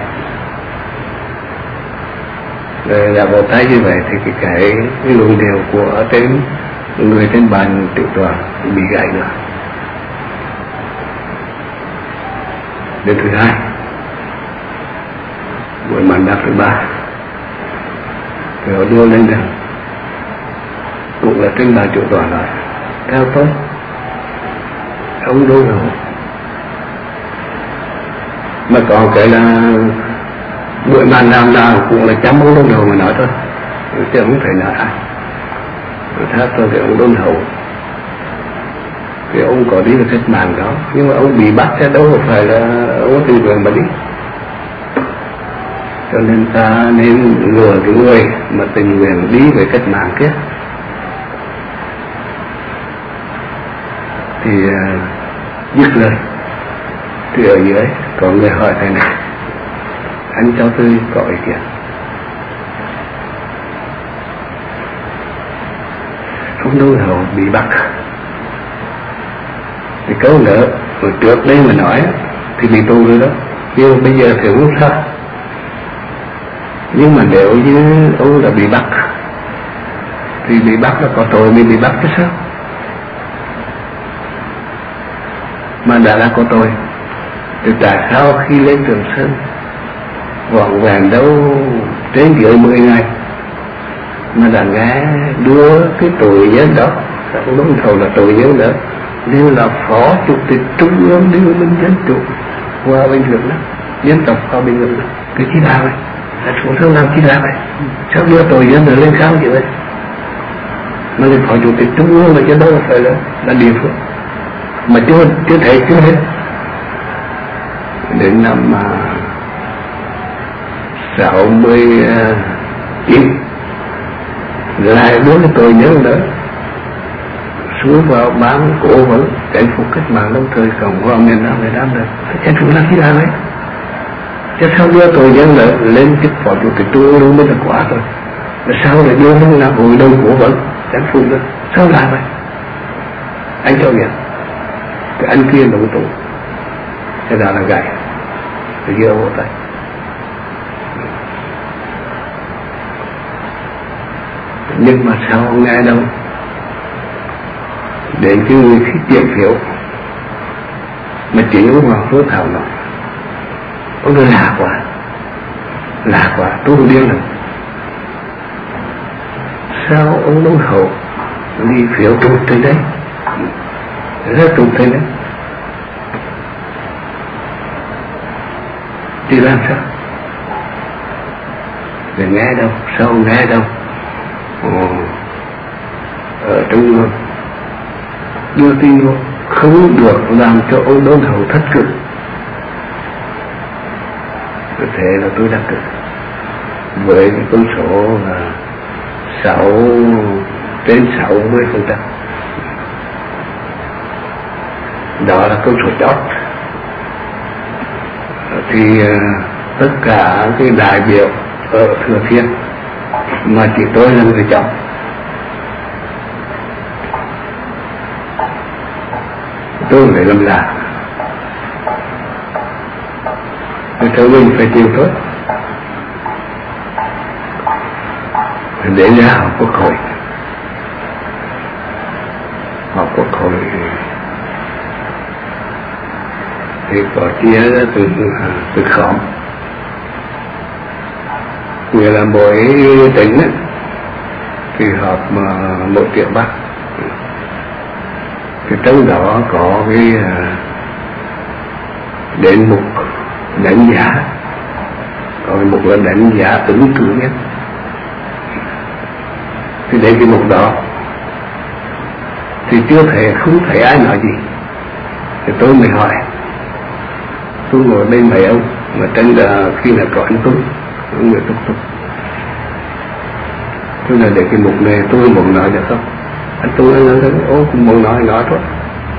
rồi là vỗ tay như vậy thì cái cái, cái luồng điều của trên người trên bàn tiểu tòa bị gãy rồi. Đến thứ hai, buổi mạn đàm thứ ba, thì họ đưa lên rằng cũng là trên bàn chủ tòa nói: theo tôi, ông Đô Hậu. Mà còn cái là buổi bàn đàm nào cũng là chăm ông Đôn Hậu mà nói thôi, chứ không thể nói ai. Khác tôi thì ông Đôn Hậu thì ông có đi vào cách mạng đó, nhưng mà ông bị bắt ra đâu phải là ông tình nguyện mà đi. Cho nên ta nên lừa cái người mà tình nguyện đi về cách mạng kia. Thì uh, dứt lời thì ở dưới có người hỏi thầy này: anh cho tôi có ý kiến. Ông Đôn Hậu bị bắt thì câu nữa hồi trước đây mà nói thì bị tù rồi đó, nhưng bây giờ thì không sao. Nhưng mà nếu như ông đã bị bắt thì bị bắt là có tội mình bị bắt chứ sao, mà đã là có tội thì tại sao khi lên Trường Sơn vọn vẹn đâu trên dưới mười ngày mà đã nghe đưa cái tội nhân đó, ông Đôn Hậu là tội nhân đó, đều là phó chủ tịch trung ương Liên minh Dân chủ Hòa bình Việt Nam, dân tộc Hòa bình Việt Nam, cái chi đạo này là xuống thương làm chi đạo này, sao đưa tội nhân rồi lên cao như vậy? Mà thì phó chủ tịch trung ương là chứ đâu phải là là địa phương mà chưa chưa thấy chưa hết. Đến năm mà sáu mươi chín lại đối với tội nhân nữa xuống vào bán cổ vấn chính phủ cách mạng đồng thời Cộng hòa miền Nam Việt Nam rồi, chính phủ làm gì làm ấy? Chứ sao đưa tội nhân nữa lên chức phó chủ tịch trung ương luôn mới là quá rồi, mà sao lại đưa nó là hội đồng cổ vấn chính phủ nữa? Sao làm vậy? Anh cho biết cái anh kia đồng tù thế đó là gậy thì giơ vô tay. Nhưng mà sao không nghe đâu, đến cái người thích tiền phiếu mà chỉ ông Hoàng Phước Thảo nói ông nói lạ quá, lạ quá, tôi không điên rồi. Sao ông Đôn Hậu đi phiếu trục tới đấy, rất trục tới đấy thì làm sao? Để nghe đâu, sao không nghe đâu? Ồ, ở trung ương đưa tin luôn, không được làm cho ông Đôn Hậu thất cử. Thế là tôi đã cử với cái con số là sáu trên sáu mươi phần trăm, đó là con số chót. Thì uh, tất cả cái đại biểu ở Thừa Thiên mà chỉ tôi là người chọn, tôi phải làm là thì theo mình phải chịu thôi. Để ra học quốc hội, học quốc hội thì có chia ra từ từ khóm, nghĩa là mỗi tỉnh ấy, thì họp mà một triệu bác, thì trong đó có cái đến mục đánh giá, có cái mục là đánh giá ứng cử nhất. Thì đến cái mục đó thì chưa thể, không thấy ai nói gì, thì tôi mới hỏi. Tôi ngồi bên mấy ông mà trên là khi là có anh Tuấn, ông người Túc Túc, tôi là để cái mục này tôi muốn nói được không? Anh Tuấn anh nói ô cũng muốn nói nói thôi,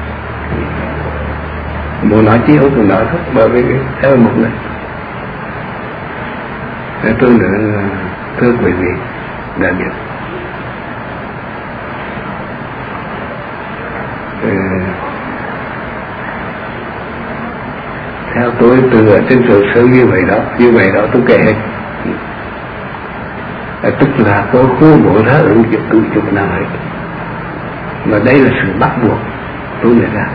muốn nói chứ ông cũng nói thôi, bởi vì theo mục này. Thế tôi nữa thưa quý vị đã biết, theo tôi từ ở trên Trường Sơn như vậy đó, như vậy đó tôi kể hết. À, tức là tôi không bộ ra ứng dụng ứng dụng nào hết, mà đây là sự bắt buộc tôi mới ra.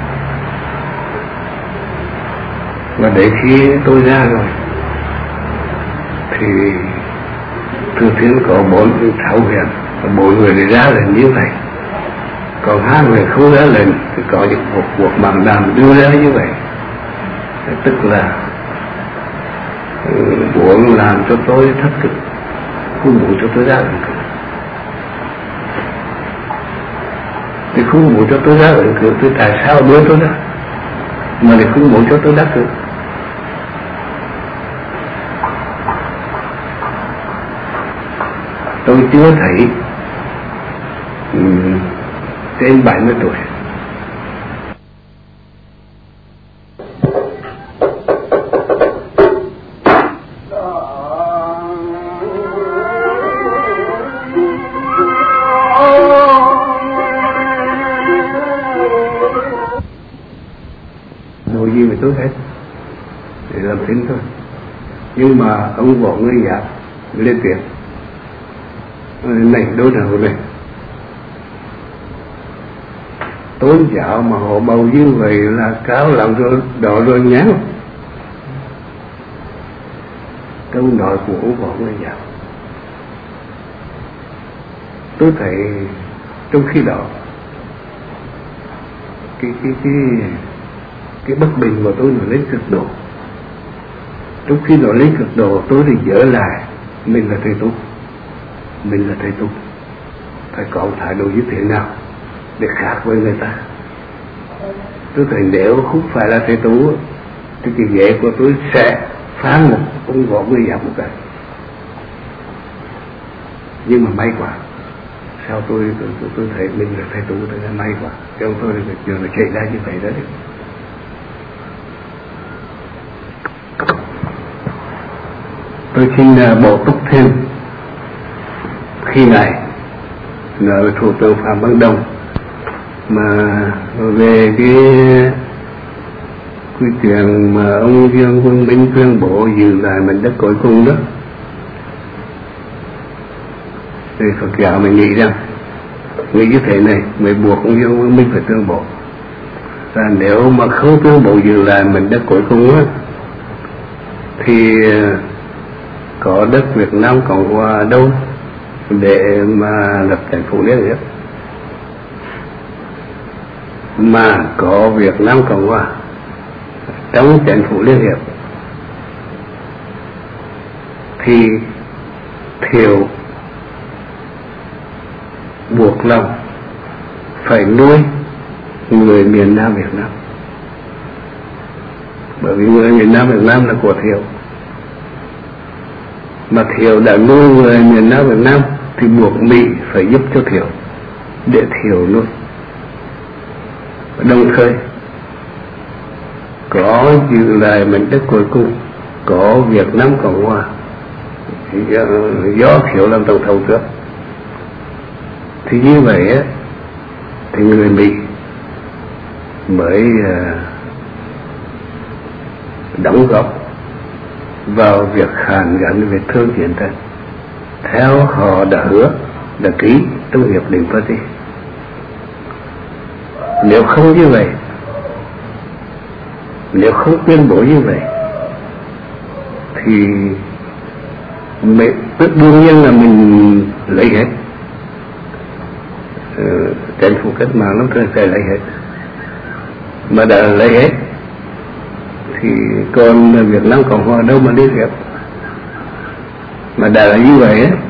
Và để khi tôi ra rồi thì Thừa Thiên có bốn sáu huyện, bốn người để ra là như vậy, còn hai người không ra lệnh thì có những một cuộc bàn đàm đưa ra như vậy. Tức là muốn làm cho tôi thất cực, không muốn cho tôi ra ẩn cử. Thì không muốn cho tôi ra ẩn cử, thì tại sao đưa tôi ra mà lại không muốn cho tôi đắc cử? Tôi chưa thấy um, trên bảy mươi tuổi đồ gì mà tôi hết để làm thính thôi. Nhưng mà ông võ người giáp lên tiếng này đối đầu này, tôn giáo mà họ bầu như vậy là cáo làm rồi đỏ rồi nhá. Câu nói của ông võ người giáp, tôi thấy trong khi đó cái cái cái cái bất bình của tôi nó lên cực độ. Trong khi nó lên cực độ, tôi thì nhớ lại mình là thầy tu, mình là thầy tu phải có một thái độ như thế nào để khác với người ta. Tôi thấy nếu không phải là thầy tu thì cái ghế của tôi sẽ phá một ông võ người giáp một cái. Nhưng mà may quá, sao tôi tôi, tôi, tôi thấy mình là thầy tu thì là may quá, chứ không tôi thì trường là chạy ra như vậy đó đấy. Tôi xin bổ túc thêm khi này là Thủ tướng Phạm Văn Đồng mà về cái cái chuyện mà ông Dương Quân Minh tuyên bố giữ lại mảnh đất cuối cùng đó, thì Phật giáo mình nghĩ rằng nghĩ như thế này mới buộc ông Dương Quân Minh phải tuyên bố. Và nếu mà không tuyên bố giữ lại mảnh đất cuối cùng á thì có đất Việt Nam Cộng Hòa đâu để mà lập chính phủ liên hiệp, mà có Việt Nam Cộng Hòa trong chính phủ liên hiệp thì Thiệu buộc lòng phải nuôi người miền Nam Việt Nam, bởi vì người miền Nam Việt Nam là của Thiệu, mà Thiệu đã nuôi người miền Nam Việt Nam thì buộc Mỹ phải giúp cho Thiệu để Thiệu nuôi. Đồng thời có giữ lại mảnh đất cuối cùng, có Việt Nam Cộng Hòa do, do Thiệu làm tổng thống trước. Thì như vậy á, thì người Mỹ mới uh, đóng góp vào việc hàn gắn về thương chiến tranh theo họ đã hứa, đã ký trong hiệp định Paris. Nếu không như vậy, nếu không tuyên bố như vậy thì mình, đương nhiên là mình lấy hết, chính phủ cách mạng nó sẽ lấy hết, mà đã lấy hết thì còn Việt Nam Cộng Hòa đâu mà liên hiệp. Mà đã là như vậy á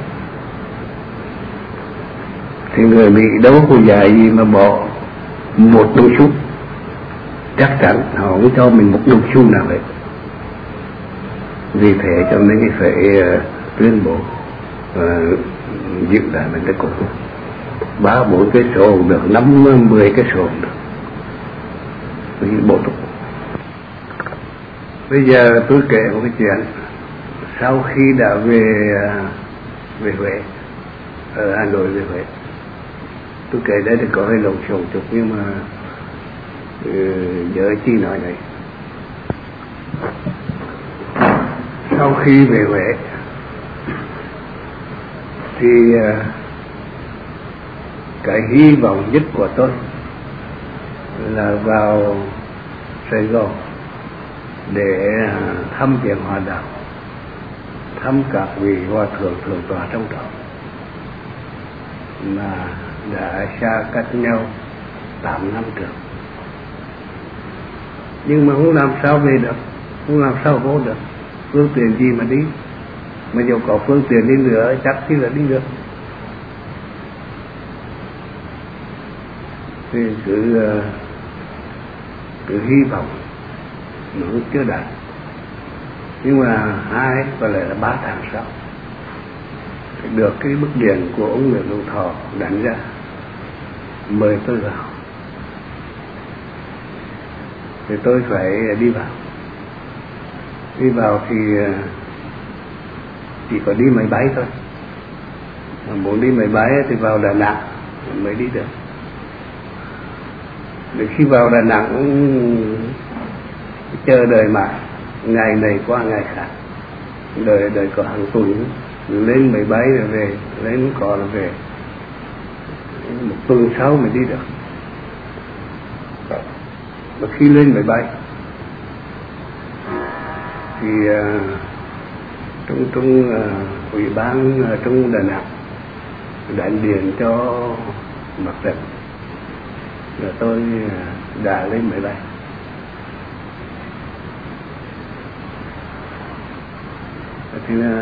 thì người Mỹ đâu có dạy gì mà bỏ một đồng xu, chắc chắn họ không cho mình một đồng xu nào vậy. Vì thế cho nên phải uh, tuyên bố và uh, giữ lại mình cái cổ ba bốn cái số được, năm mười cái số được, vì bổ túc. Bây giờ tôi kể một cái chuyện sau khi đã về về Huế, ở Hà Nội về Huế. Tôi kể đây thì có hơi lộn xộn chút, nhưng mà giờ uh, chi nói này. Sau khi về Huế thì uh, cái hy vọng nhất của tôi là vào Sài Gòn để thăm viện Hòa Đạo, thăm các vị hòa thượng thượng tọa trong đó mà đã xa cách nhau tám năm trước. Nhưng mà không làm sao về được, không làm sao vô được. phương tiện gì mà đi, mà dù có phương tiện đi nữa chắc thì là đi được. Thì cứ cứ hy vọng nó chưa đạt, nhưng mà hai có lẽ là ba tháng sau được cái bức điện của ông Nguyễn Hữu Thọ đánh ra mời tôi vào, thì tôi phải đi vào. Đi vào thì chỉ có đi máy bay thôi, mà muốn đi máy bay thì vào Đà Nẵng mới đi được. Để khi vào Đà Nẵng cũng chờ đợi mãi, ngày này qua ngày khác, đợi đợi có hàng tuần, lên máy bay rồi về, lên có là về, một tuần sau mới đi được. Và khi lên máy bay thì uh, trong trong uh, ủy ban uh, trong Đà Nẵng đánh điện cho Mặt Trận, rồi tôi uh, đã lên máy bay. Thì uh,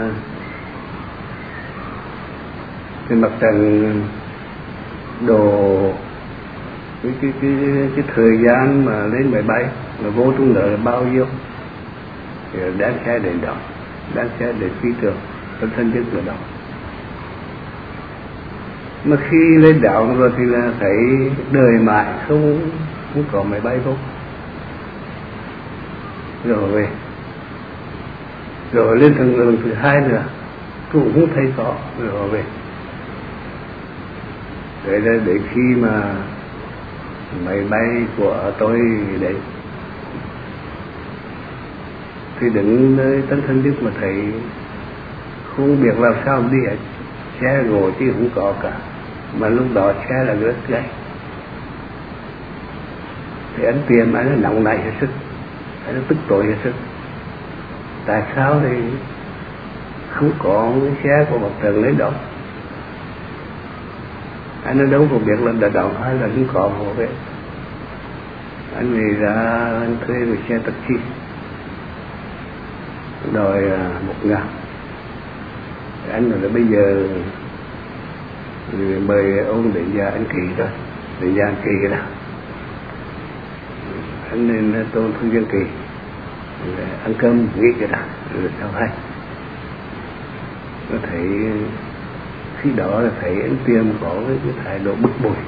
thì Mặt Trận đồ cái cái cái cái thời gian mà lên máy bay mà vô trong đó là bao nhiêu, thì đang xe đến đó, đang xe đến phi trường Tân Sơn Nhất ở đó. Mà khi lên đảo rồi thì là thấy đời mãi không không có máy bay vô, rồi về, rồi lên thằng lần thứ hai nữa cũng không thấy có, rồi về. Thế là đến khi mà máy bay của tôi đấy thì đứng nơi Tân Sơn Nhất mà thấy không biết làm sao đi hết, xe gỗ chứ không có cả, mà lúc đó xe là rất gay. Thì anh Tiền anh là nóng nảy hết sức, anh là tức tối hết sức. Tại sao thì không có cái xe của Mặt Trận lấy đó? Anh nói đâu có biết là đã đón hay là không có hộ vệ. Anh nghĩ ra anh thuê một xe taxi đòi một ngàn. Anh nói là bây giờ mời ông đến nhà anh Kỳ thôi, đến nhà anh Kỳ cái nào anh nên Tôn Thư Dân Kỳ ăn cơm nghỉ cái nào rồi sao hay. Nó thấy khi đó là thấy anh Tiền có cái thái độ bức bội,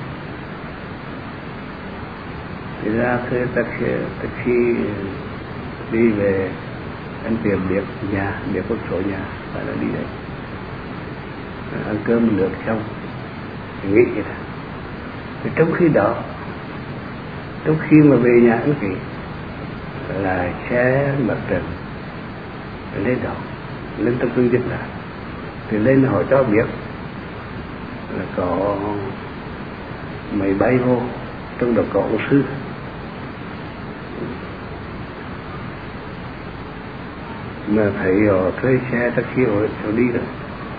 thì ra thuê taxi, taxi đi về. Anh Tiền biết nhà, biết một số nhà, phải là đi đấy, ăn cơm một lượt xong nghỉ vậy đó. Thì trong khi đó, trong khi mà về nhà anh Kỳ là xe Mặt Trận lên đó, lên Tân Sơn Nhất lại, thì lên hỏi cho biết là có máy bay vô, trong đó có ông Sư. Mà thấy họ thuê xe taxi họ, họ đi rồi.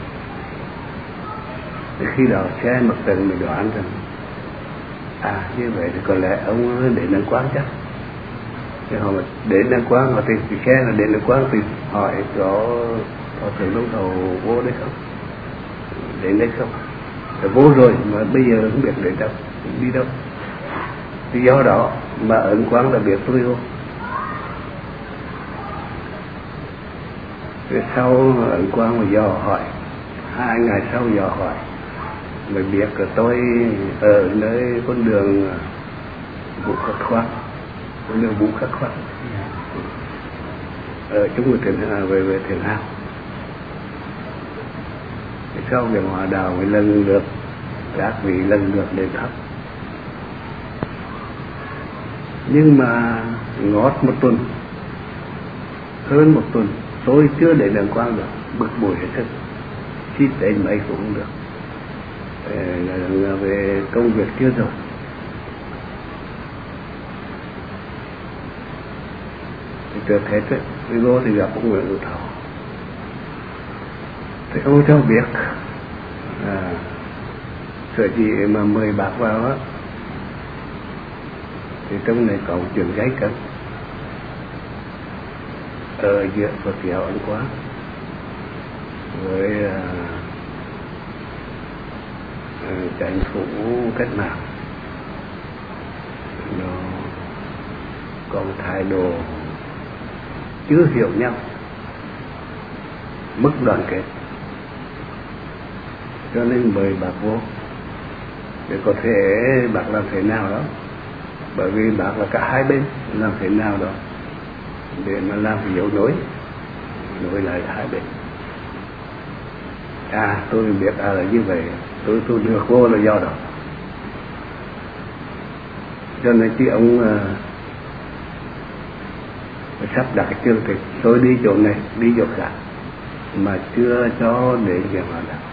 Thì khi đó xe Mặt Trận mới đoán rằng à như vậy thì có lẽ ông đến Đăng Quang chắc. Thì họ mà đến Đăng Quang, họ tìm cái xe là đến Đăng Quang thì hỏi có có thượng đấu thầu vô đấy không, đến đấy không. Thì vô rồi mà bây giờ không biết đến đâu, đi đâu. Thì do đó mà Ấn Quang là biết tôi vô. Rồi sau Ấn Quang mà dò hỏi, hai ngày sau dò hỏi mới biết là tôi ở nơi con đường Vũ Khắc Khoan, con đường Vũ Khắc Khoan, ở chung với Thiền Hào, về về Thiền Hào. Thì sau cái hòa đào mới lần lượt các vị lần lượt đến thăm. Nhưng mà ngót một tuần, hơn một tuần tôi chưa đến Đăng Quang được, bực bội hết sức, xin đến mấy cũng không được. Là về công việc chưa rồi. Thì trước hết ấy, tôi vô thì gặp ông Nguyễn Hữu Thọ. Thì ông cho biết à, sở gì mà mời bác vào á, thì trong này có chuyện gái cấn. ở giữa Phật giáo Ấn Quán với uh, uh, chính phủ cách mạng nó còn thái độ chưa hiểu nhau, mất đoàn kết, cho nên mời bác vô để có thể bác làm thế nào đó, bởi vì bác là cả hai bên, làm thế nào đó để mà làm cái dấu nối nối lại hai bên. À tôi biết à là như vậy, tôi tôi được vô là do đó, cho nên khi ông uh, sắp đặt cái chương trình tôi đi chỗ này đi chỗ khác mà chưa cho đến việc hoạt động,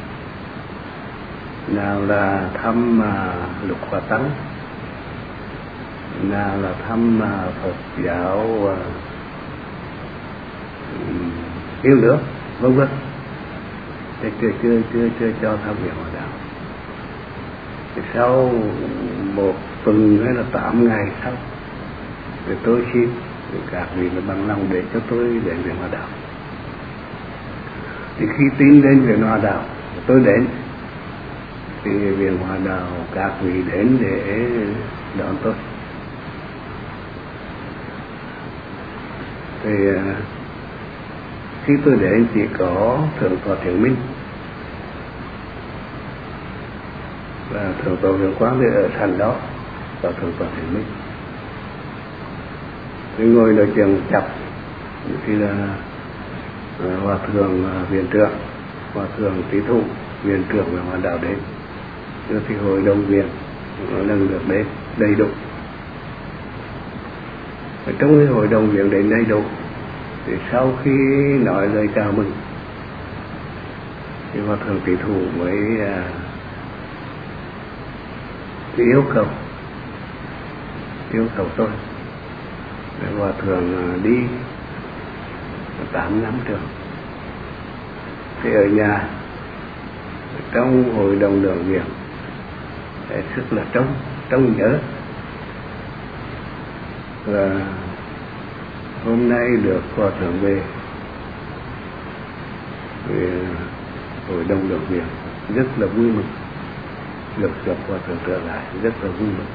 nào là thăm uh, Lục Hòa Tăng, nào là thăm uh, Phật giáo uh, yêu nước vân vân, chưa chưa chưa chưa cho thăm việc hoạt động. Thì sau một tuần hay là tám ngày sau thì tôi xin các vị là bằng lòng để cho tôi đến viện Hòa Đạo. Thì khi tin đến viện Hòa Đạo tôi đến thì viện Hòa Đạo các vị đến để đón tôi. Thì khi tôi đến chỉ có Thượng tọa Thiện Minh và Thượng tọa Huyền Quang thì ở sảnh đó, và Thượng tọa Thiện Minh thì ngồi nói chuyện chập thì là uh, Hòa thượng uh, viện trưởng, Hòa thượng Trí Thụ viện trưởng và Hòa Đạo đến, rồi thì hội đồng viện lần lượt đến đầy đủ. Và trong cái hội đồng viện đến đầy đủ thì sau khi nói lời chào mừng thì Hòa thượng Trí Thụ mới uh, yêu cầu yêu cầu tôi Hòa thượng đi tám năm trường thì ở nhà trong hội đồng lượng viện hết sức là trông trông nhớ, và hôm nay được Hòa thượng về về hội đồng lượng viện rất là vui mừng, được gặp Hòa thượng trở lại rất là vui mừng.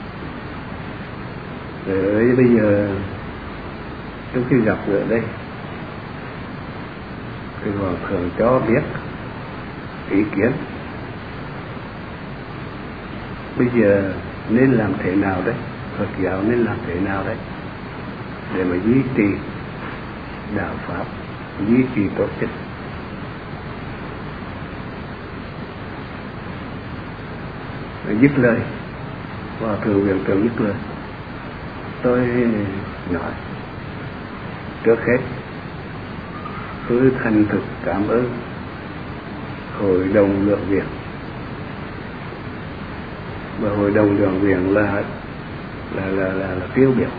Rồi bây giờ trong khi gặp ở đây thì Hòa thượng cho biết ý kiến bây giờ nên làm thế nào đấy, Phật giáo nên làm thế nào đấy để mà duy trì đạo pháp, duy trì tổ chức. Dứt lời, Hòa thượng viện trưởng dứt lời, tôi nói trước hết tôi thành thực cảm ơn hội đồng lượng viện, và hội đồng lượng viện là là là là, là tiêu biểu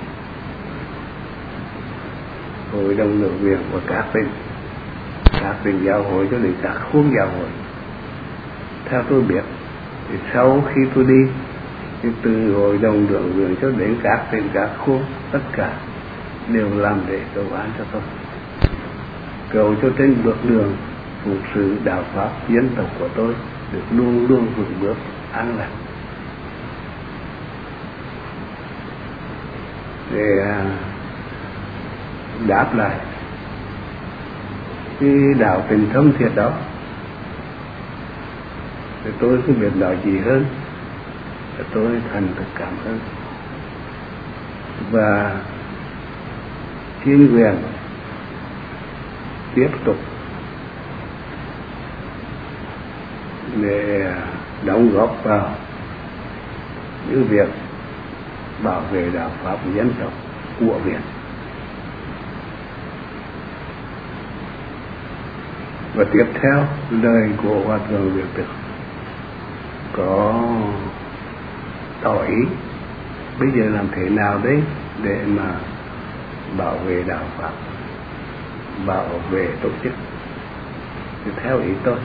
hội đồng lượng viện và các bên các bên giáo hội cho đến các khuôn giáo hội. Theo tôi biết thì sau khi tôi đi thì từ hội đồng lượng viện cho đến các bên các khuôn tất cả đều làm để cầu an cho tôi, cầu cho trên bước đường phục sự đạo pháp dân tộc của tôi được luôn luôn vững bước an lạc. Để à, đáp lại cái đạo tình thâm thiệt đó thì tôi không biết nói gì hơn, tôi thành thực cảm ơn và xin nguyện tiếp tục để đóng góp vào những việc bảo vệ đạo pháp dân tộc của Việt. Và tiếp theo lời của Hòa thượng Viện Trưởng có tỏ ý bây giờ làm thế nào đấy để mà bảo vệ đạo pháp, bảo vệ tổ chức. Thì theo ý tôi,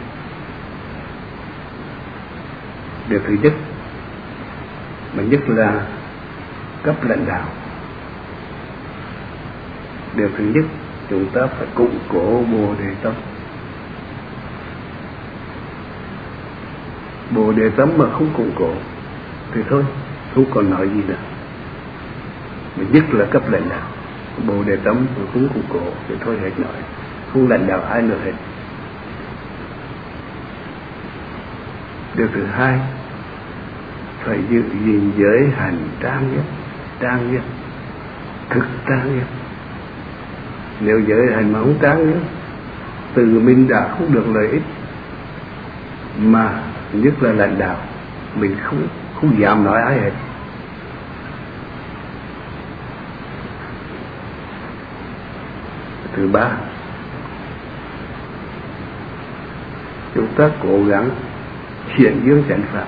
điều thứ nhất mà nhất là cấp lãnh đạo Điều thứ nhất, chúng ta phải củng cố Bồ Đề tâm. Bồ Đề tâm mà không củng cố thì thôi, không còn nói gì nữa. Mà nhất là cấp lãnh đạo, Bồ Đề tâm mà không củng cố thì thôi hết nói, không lãnh đạo ai nữa hết. Điều thứ hai, phải giữ gìn giới hành trang nghiêm, trang nghiêm, thực trang nghiêm. Nếu giới hành mà không trang nghiêm, từ mình đã không được lợi ích, mà nhất là lãnh đạo mình không không dám nói ai hết. Thứ ba, chúng ta cố gắng hiện dương chánh pháp.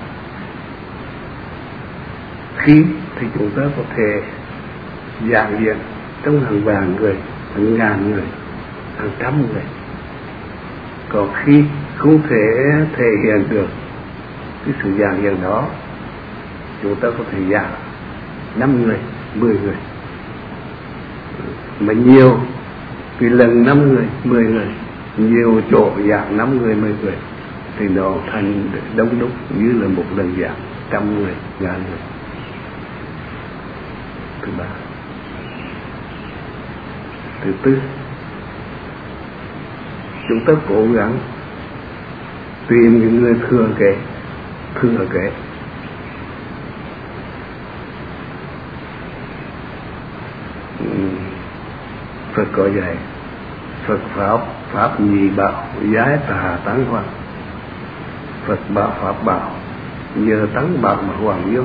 Khi thì chúng ta có thể giảng diện trong hàng vạn người, hàng ngàn người, hàng trăm người. Còn khi không thể thể hiện được cái sự giảng diện đó, chúng ta có thể giảng năm người, mười người. Mà nhiều thì lần năm người, mười người, nhiều chỗ giảng năm người, mười người thì nó thành đông đúc như là một lần giảng trăm người, ngàn người. Thứ ba. Thứ tư, chúng ta cố gắng tìm những người thừa kế, thừa kế. Phật có dạy, Phật pháp pháp nhị bảo, giải tà tăng hoàng. Phật bảo pháp bảo, nhờ tăng bảo mà hoàng dương.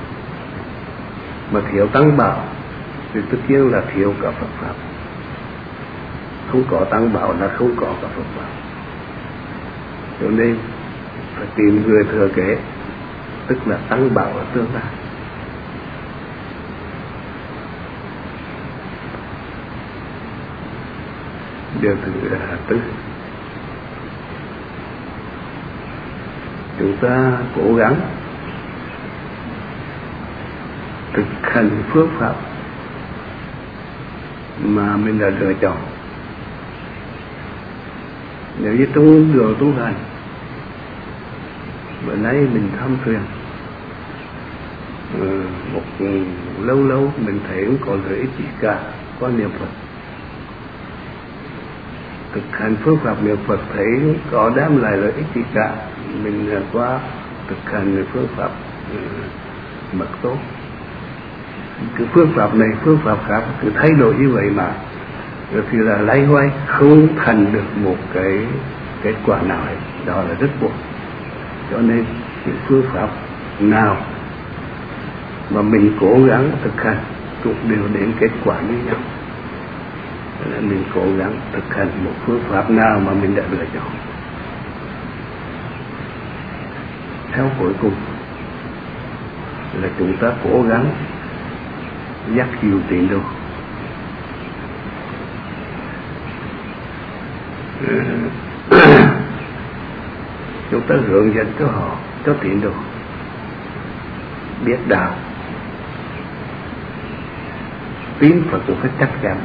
Mà thiếu tăng bảo thì tất nhiên là thiếu cả Phật pháp. Không có tăng bảo là không có cả Phật pháp. Cho nên phải tìm người thừa kế, tức là tăng bảo ở tương lai. Điều thứ tư, chúng ta cố gắng thực hành phương pháp mà mình đã lựa chọn. Nếu như trong đường tu hành, bữa nay mình tham thuyền, ừ, một lâu lâu mình thấy không có lợi ích gì cả, có niệm Phật. Thực hành phương pháp niệm Phật thấy có đem lại lợi ích gì cả, mình qua thực hành phương pháp mật tốt. Cái phương pháp này, phương pháp khác cứ thay đổi như vậy mà rồi thì là lay hoay không thành được một cái kết quả nào hết, đó là rất buồn. Cho nên những phương pháp nào mà mình cố gắng thực hành cũng đều đến kết quả như nhau. Nên mình cố gắng thực hành một phương pháp nào mà mình đã lựa chọn. Theo cuối cùng là chúng ta cố gắng dắt dìu tín đồ. Chúng ta hướng dẫn cho họ, cho tín đồ biết đạo, tín Phật cũng phải chắc chắn,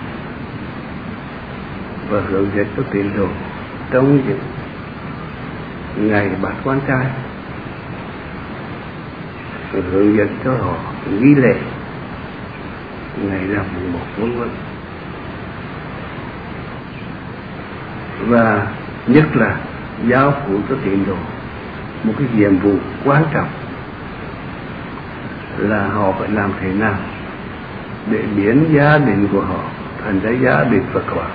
và hướng dẫn cho tín đồ trong những ngày bát quan trai, hướng dẫn cho họ nghi lễ ngày rằm mùng một vân vân. Và nhất là giao phụ cho tín đồ một cái nhiệm vụ quan trọng là họ phải làm thế nào để biến gia đình của họ thành ra gia đình Phật hóa.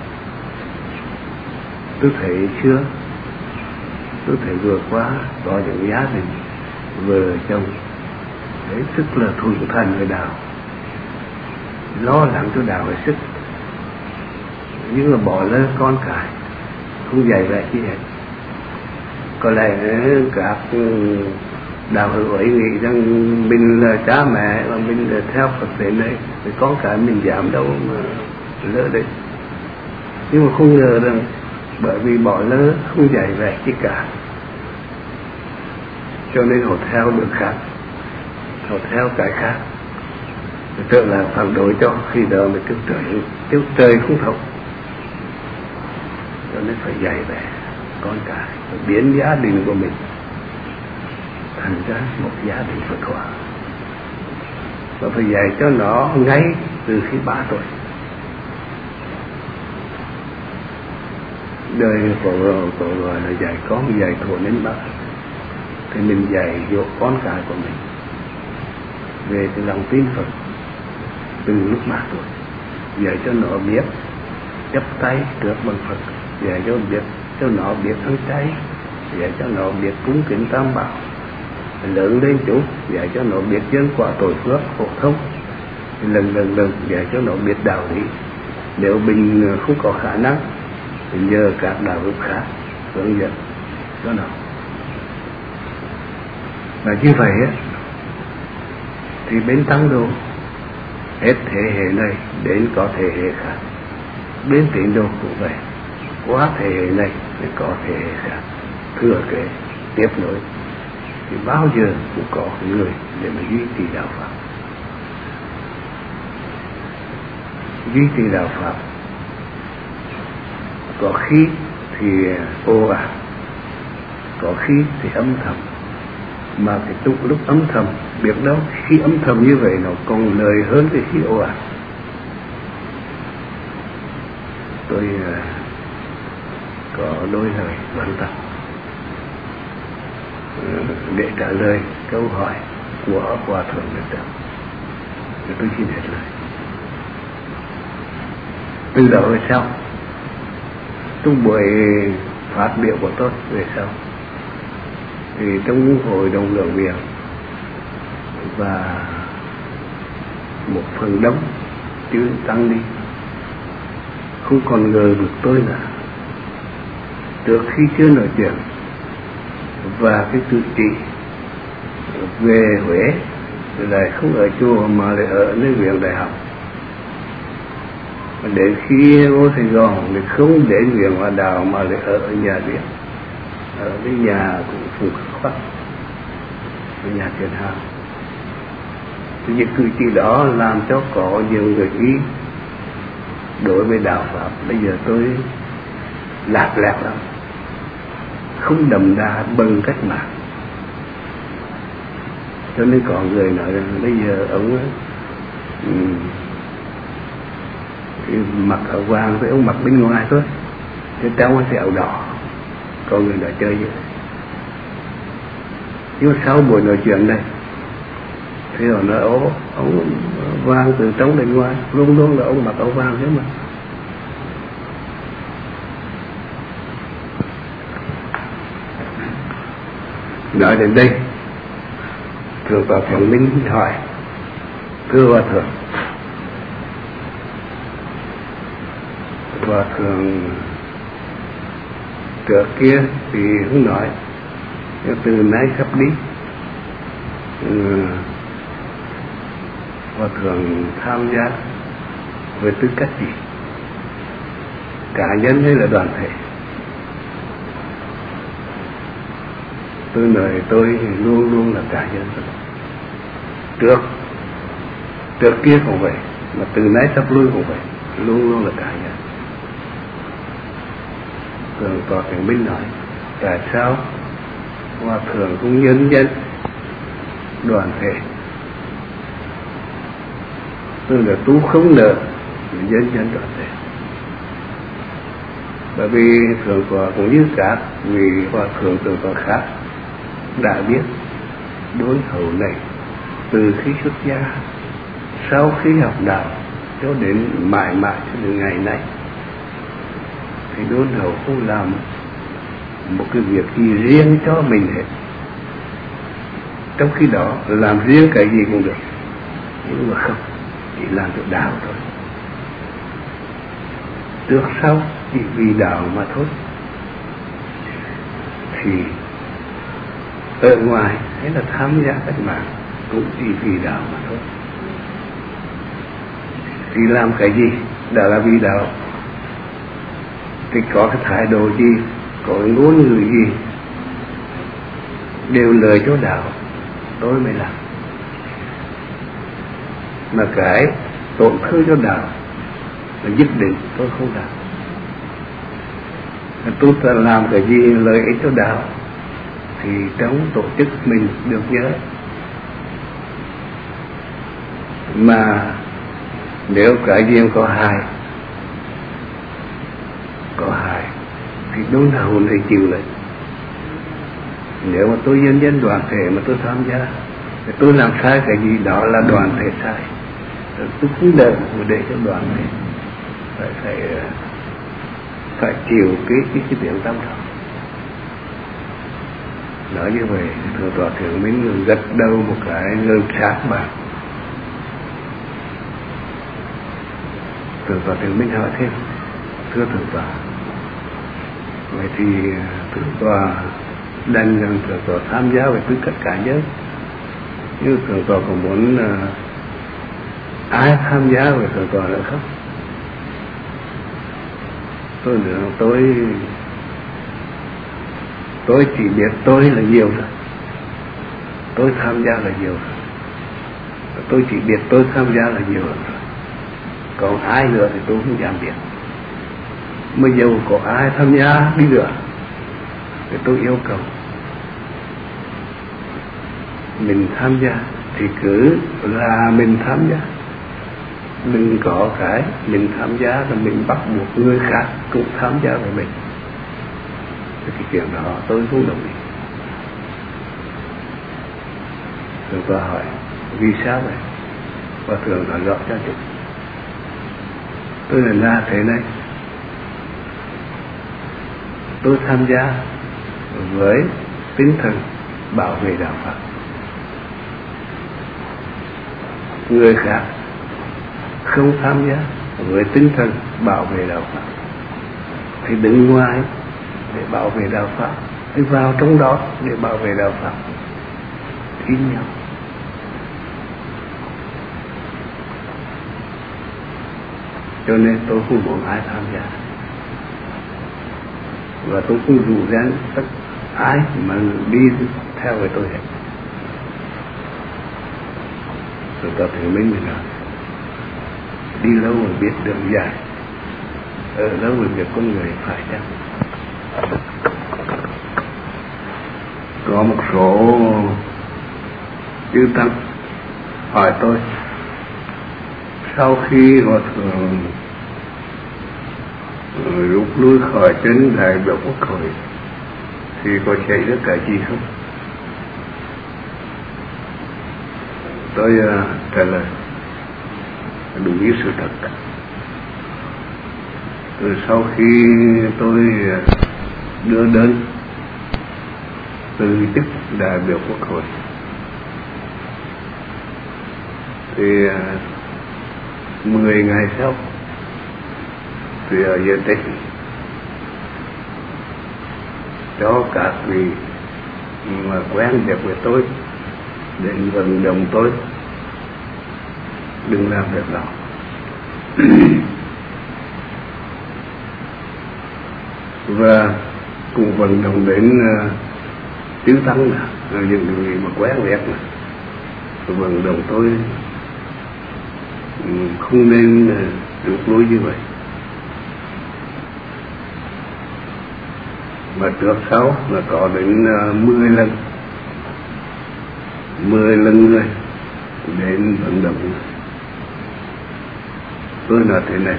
Tôi thấy chưa, tôi thấy vừa qua có những gia đình vợ chồng đấy rất là thuần thành với đạo, lo lắng cho đạo hết sức, nhưng mà bỏ lỡ con cái, không dạy lại chi hết. Có lẽ các đạo hữu ấy nghĩ rằng mình là cha mẹ và mình là theo Phật đến đây thì con cái mình dám đâu mà lỡ đấy. Nhưng mà không ngờ rằng bởi vì bỏ lỡ không dạy về chi cả, cho nên họ theo được khác, họ theo cái khác, trở lại phản đối cho, khi đó mới kêu trời kêu trời không thấu. Cho nên phải dạy về con cái, phải biến gia đình của mình thành ra một gia đình Phật hóa, và phải dạy cho nó ngay từ khi ba tuổi. Đời của của gọi là dạy con, dạy thuở đến ba, thì mình dạy dỗ con cái của mình về cái lòng tin Phật từ lúc ba tuổi, dạy cho nó biết chắp tay trước bằng Phật, dạy cho biết cho nó biết ăn chay, dạy cho nó biết cúng kính tam bảo. Lớn lên chút dạy cho nó biết dân quả tội phước phổ thông, lần lần lần dạy cho nó biết đạo lý. Nếu mình không có khả năng thì nhờ các đạo đức khác hướng dẫn cho nó. Và như vậy á, thì bên Tăng Độ hết thế hệ này đến có thế hệ khác, bên Tín Đồ cũng vậy, qua thế hệ này thì có thế hệ khác thừa kế tiếp nối, thì bao giờ cũng có người để mà duy trì đạo pháp. Duy trì đạo pháp có khi thì ồ ạt, có khi thì âm thầm, mà cái lúc lúc âm thầm biết đâu khi âm thầm như vậy nó còn lời hơn cái khi ồ ạt. Tôi uh, có đôi lời văn tập uh, để trả lời câu hỏi của Hòa Thượng Đức Đạo. Tôi xin hết lời. Từ đó về sau, trong buổi phát biểu của tôi về sau, thì trong hội đồng lượng việc và một phần đông chứ tăng đi không còn ngờ được tôi là trước khi chưa nói chuyện và cái tự trị về Huế lại không ở chùa mà lại ở nơi viện đại học. Đến khi vô Sài Gòn thì không đến viện Hòa Đạo mà lại ở nhà viện, ở cái nhà cũng Phùng Khắc, ở nhà Thiền Hào. Những cử chỉ đó làm cho có nhiều người ý đối với đạo Pháp. Bây giờ tôi lạc lạc lắm, không đậm đà bằng cách mạng. Cho nên có người nói rằng bây giờ ông um, mặc áo vàng với ông mặc bên ngoài thôi, cái trong thì áo đỏ. Có người nói chơi vậy. Nhưng mà sau buổi nói chuyện này thì họ nói ố, ông vàng từ trong đến ngoài, luôn luôn là ông mặc áo vàng thế mà. Nói đến đây, Thượng tọa Phật Minh hỏi: thưa Hòa Thượng, Hòa Thượng trước kia thì không nói, từ nay sắp đi, ừ, Hòa Thượng tham gia với tư cách gì, cá nhân hay là đoàn thể? Tôi nói tôi luôn luôn là cá nhân. Trước trước kia cũng vậy, mà từ nay sắp lui cũng vậy, luôn luôn là cá nhân. Thường có thể minh nói tại sao Hòa Thượng cũng nhân dân đoàn thể, tức là tu không nợ nhân dân đoàn thể. Bởi vì Thượng tọa cũng như các vị Hòa Thượng Thượng tọa khác đã biết đối hậu này từ khi xuất gia, sau khi học đạo cho đến mãi mãi cho đến ngày nay, thì đôn hậu không làm một cái việc gì riêng cho mình hết. Trong khi đó làm riêng cái gì cũng được, nhưng mà không, chỉ làm cho đạo thôi, trước sau chỉ vì đạo mà thôi. Thì ở ngoài hay là tham gia cách mạng cũng chỉ vì đạo mà thôi. Thì làm cái gì đã là vì đạo, thì có cái thái độ gì, có cái ngôn ngữ gì đều lời cho đạo, tôi mới làm. mà cái tổn thương cho đạo là nhất định tôi không làm. Tôi ta làm cái gì lợi ích cho đạo thì trong tổ chức mình được nhớ. Mà nếu cái gì có hại có hại thì đúng là hồn thì chịu lấy. Nếu mà tôi nhân dân đoàn thể mà tôi tham gia thì tôi làm sai cái gì đó là đoàn thể sai, tôi không đợi mà để cho đoàn thể phải phải phải chịu cái cái cái tiếng tâm đó. Nói như vậy thượng tọa Thượng Minh gật đầu một cái ngơ sát bạn. Thượng tọa Thượng Minh hỏi thêm: thưa thượng tọa, vậy thì thượng tọa đành rằng thượng tọa tham gia về tư cách cá nhân, như thượng tọa còn muốn uh, ai tham gia về thượng tọa nữa không? Tôi nữa tôi tôi chỉ biết tôi là nhiều rồi, tôi tham gia là nhiều rồi, tôi chỉ biết tôi tham gia là nhiều rồi, còn ai nữa thì tôi không dám biết. Mà dầu có ai tham gia đi nữa thì tôi yêu cầu mình tham gia thì cứ là mình tham gia, mình có cái mình tham gia là mình bắt buộc người khác cũng tham gia với mình. Cái chuyện đó tôi không đồng ý. Thường tôi hỏi vì sao vậy, và thường nói rõ cho chúng tôi là ra thế này. Tôi tham gia với tinh thần bảo vệ đạo Phật. Người khác không tham gia với tinh thần bảo vệ đạo Phật thì đứng ngoài để bảo vệ đạo Phật, thì vào trong đó để bảo vệ đạo Phật, ý nhau. Cho nên tôi không muốn ai tham gia, và tôi không rủ rắn tất ai mà đi theo với tôi hết. Rồi tập thì mình mình nói đi lâu mà biết đường dài, ở lâu mà biết con người phải chăng. Có một số chư tăng hỏi tôi sau khi họ thường rút lui khỏi trên đại biểu quốc hội thì có xảy ra cái gì không? Tôi uh, trả lời đúng như sự thật. Từ sau khi tôi đưa đơn từ chức đại biểu quốc hội thì uh, mười ngày sau thì ở dân tích cho các vị mà quen được với tôi đến vận động tôi đừng làm việc đó. Và cùng vận động đến uh, chư tăng là những người mà quen biết là vận động tôi không nên uh, rút lui như vậy. Mà trước sau là có đến uh, mười lần mười lần người đến vận động. Tôi nói thế này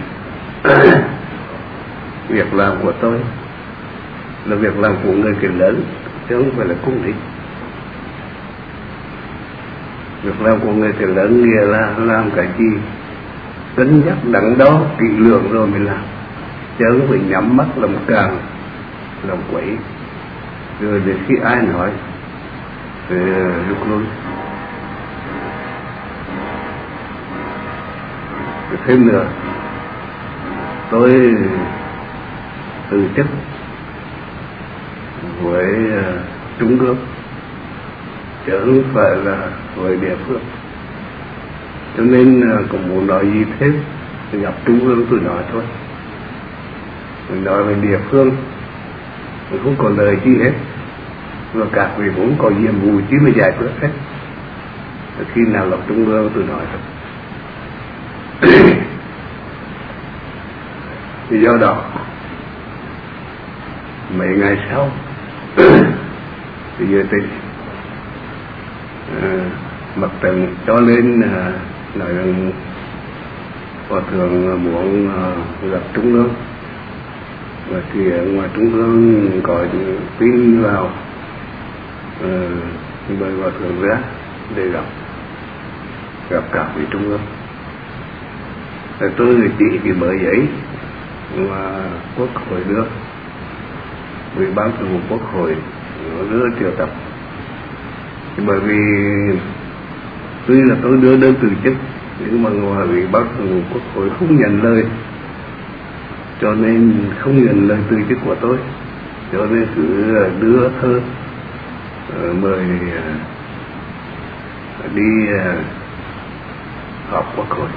việc làm của tôi là việc làm của người kỳ lớn chứ không phải là cung đỉnh. Việc làm của người kỳ lớn nghĩa là làm cái gì cân nhắc đắn đo kỹ lưỡng rồi mới làm, chứ không phải nhắm mắt làm càng làm quẩy rồi đến khi ai nói thì lúc lui. Thêm nữa, tôi từ chức với uh, Trung ương chứ không phải là với địa phương, cho nên uh, cũng muốn nói gì thêm thì gặp Trung ương tôi nói thôi. Mình nói về địa phương mình không còn lời chi hết, và các vị cũng có nhiệm vụ chỉ mà giải quyết hết. Khi nào gặp Trung ương tôi nói thôi. Do đó mấy ngày sau thì giới tịch à, mặt trận cho lên à, nói rằng hòa thượng muốn à, gặp Trung ương, và thì ở ngoài Trung ương có tin vào à, mời hòa thượng ra để gặp gặp cả vị Trung ương. Rồi tôi chỉ cái bờ giấy mà Quốc hội đưa, Ủy ban Thường vụ Quốc hội nó đưa triệu tập. Bởi vì tuy là tôi đưa đơn từ chức, nhưng mà ngoài Ủy ban Thường vụ Quốc hội không nhận lời, cho nên không nhận lời từ chức của tôi, cho nên cứ đưa thơ mời đi họp Quốc hội,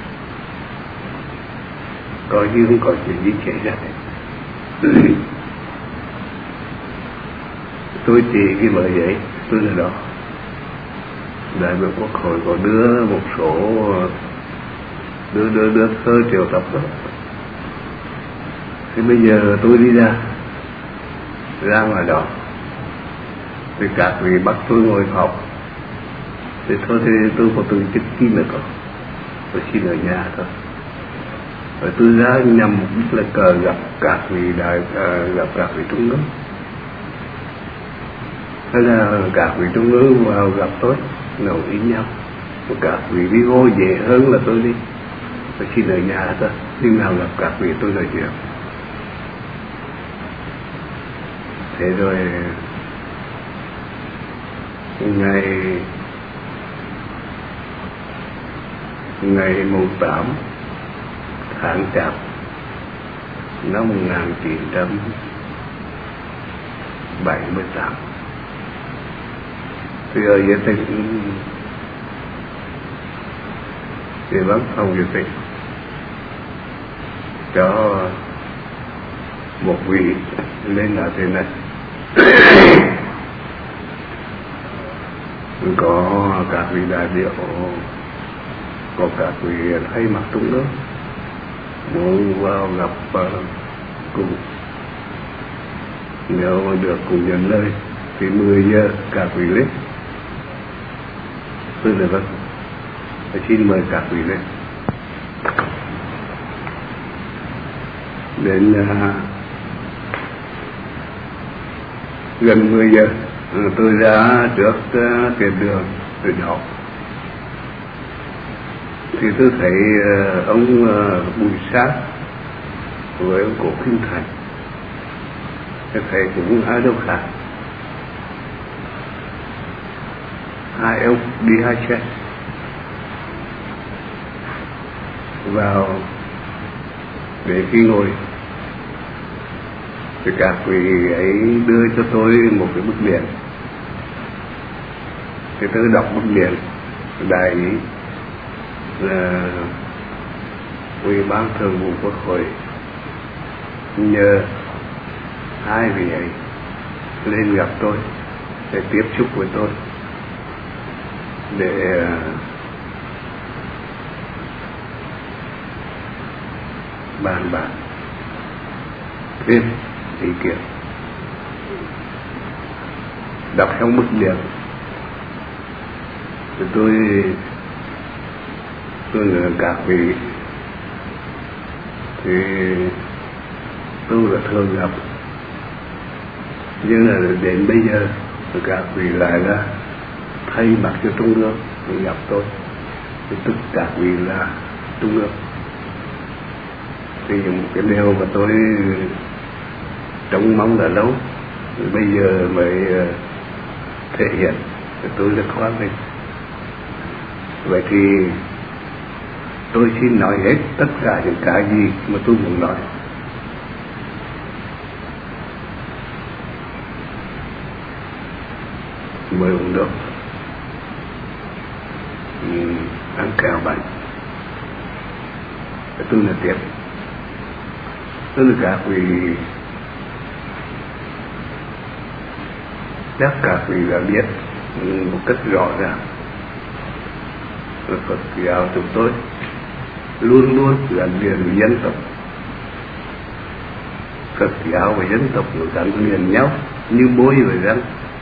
coi như không có chuyện gì xảy ra. Tôi chỉ cái lời vậy, tôi là đó đại biểu Quốc hội có đưa một số đưa đưa đưa thơ triệu tập đó. Thì bây giờ tôi đi ra ra ngoài đó thì các vị bắt tôi ngồi họp, thì thôi thì tôi có từ chức chi nữa có, tôi xin ở nhà thôi. Rồi tôi ra nhằm mục đích là cờ gặp các vị đại uh, gặp các vị Trung ương. Thế là các vị Trung ương vào gặp tôi nấu ý nhau, các vị đi vô dễ hơn là tôi đi, tôi xin ở nhà thôi, nhưng nào gặp các vị tôi nói chuyện. Thế rồi ngày ngày mùng tám tháng Chạp năm một nghìn chín trăm bảy mươi tám, thì ở Việt Tịch thì văn phòng Việt Tịch cho một vị lên là thế này. Có các vị đại biểu, có các vị thay mặt Trung ương muốn vào gặp uh, cùng, nếu mà được cùng nhận lời thì mười giờ các vị lên. Tôi là vâng, tôi xin mời các vị lên. Đến uh, gần mười giờ tôi ra trước uh, tiền đường từ nhỏ, thì tôi thấy uh, ông uh, Bùi Sát với ông Cổ Kinh Thành, tôi thấy cũng ai đâu khác, hai ông đi hai xe vào để khi ngồi. Thì các vị ấy đưa cho tôi một cái bức điện, thì tôi đọc bức điện đại ý là Ủy ban Thường vụ Quốc hội nhờ hai vị ấy lên gặp tôi để tiếp xúc với tôi, để bàn bạc thêm ý kiến. Đọc xong bức điện thì tôi tôi là các vị thì tôi là thường gặp, nhưng là đến bây giờ các vị lại là thay mặt cho Trung ương gặp tôi, thì tất cả vị là Trung ương. Thì một cái điều mà tôi trông mong là lâu, bây giờ mới thể hiện, thì tôi rất hoan nghênh. Vậy thì tôi xin nói hết tất cả những cái gì mà tôi muốn nói. Mời uống nước, ăn kẹo bánh, tôi là tiếp. Tức là các vị chắc các vị đã biết một cách rõ ràng là Phật giáo chúng tôi luôn luôn gắn liền với dân tộc. Phật giáo và dân tộc nó gắn liền nhau như mối với răng.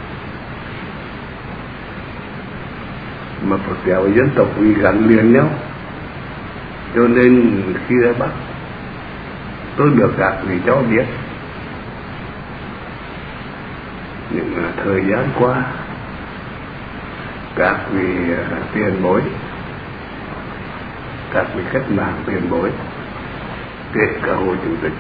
Mà Phật giáo và dân tộc vì gắn liền nhau, cho nên khi ra Bắc tôi được các vị cho biết những thời gian qua các vị tiền bối, các vị cách mạng tiền bối, kể cả Hồ Chủ tịch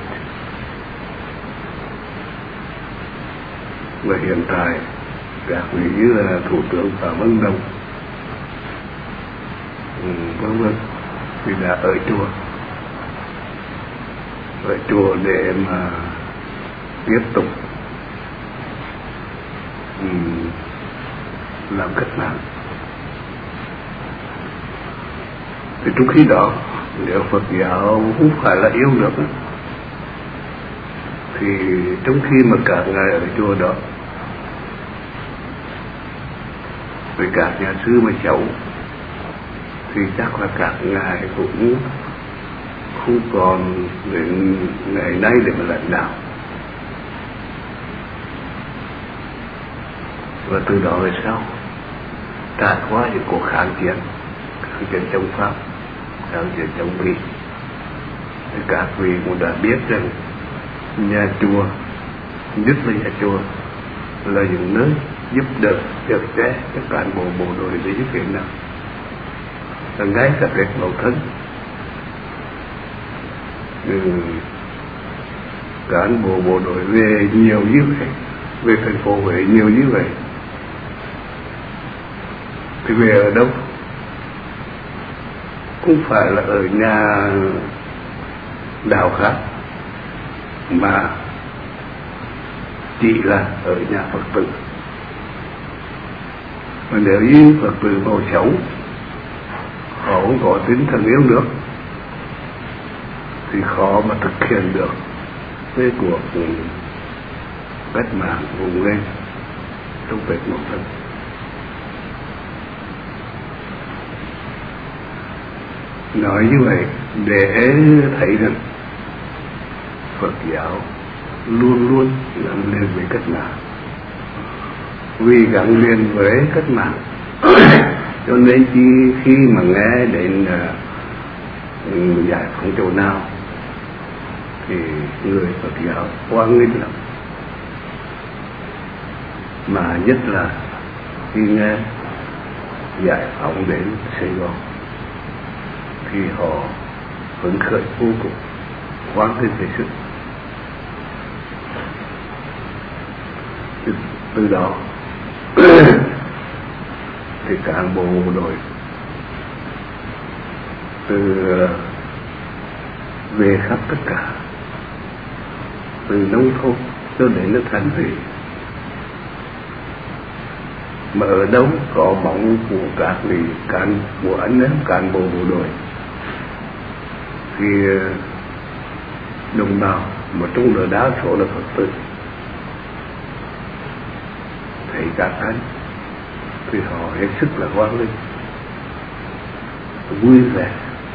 và hiện tại các vị như là Thủ tướng Phạm Văn Đồng, vân vân, thì đã ở chùa ở chùa để mà tiếp tục um, làm cách mạng. Thì trong khi đó nếu Phật giáo không phải là yêu nước thì trong khi mà cả ngài ở chùa đó với các nhà sư mà cháu thì chắc là các ngài cũng không còn đến ngày nay để mà lãnh đạo. Và từ đó về sau trải qua những cuộc kháng chiến, kháng chiến chống Pháp, kháng chiến chống Mỹ, thì các vị cũng đã biết rằng nhà chùa, nhất là nhà chùa, là những nơi giúp đỡ chở che cho cán bộ bộ đội để giúp Việt Nam. Và ngay cả các mẫu thân, ừ, cán bộ bộ đội về nhiều như vậy, về thành phố Huế nhiều như vậy, thì về ở đâu? Không phải là ở nhà đạo khác, mà chỉ là ở nhà Phật tử. Mà nếu như Phật tử màu xấu, họ không có tinh thần yêu nước, thì khó mà thực hiện được cái cuộc cách mạng vùng lên trong Tết Mậu Thân. Nói như vậy để thấy rằng Phật giáo luôn luôn gắn liền với cách mạng. Vì gắn liền với cách mạng cho nên khi, khi mà nghe đến uh, giải phóng chỗ nào thì người Phật giáo hoan nghênh lắm. Mà nhất là khi nghe giải phóng đến Sài Gòn thì họ phấn khởi vô cùng, hoan nghênh về sự. Từ đó thì cán bộ bộ đội từ về khắp tất cả, từ nông thôn cho đến nước thành thị, mà ở đâu có bóng của các vị cán của anh em cán bộ bộ đội thì đồng bào mà trong đó đa số là Phật tử thấy các anh thì họ hết sức là hoan nghênh, vui vẻ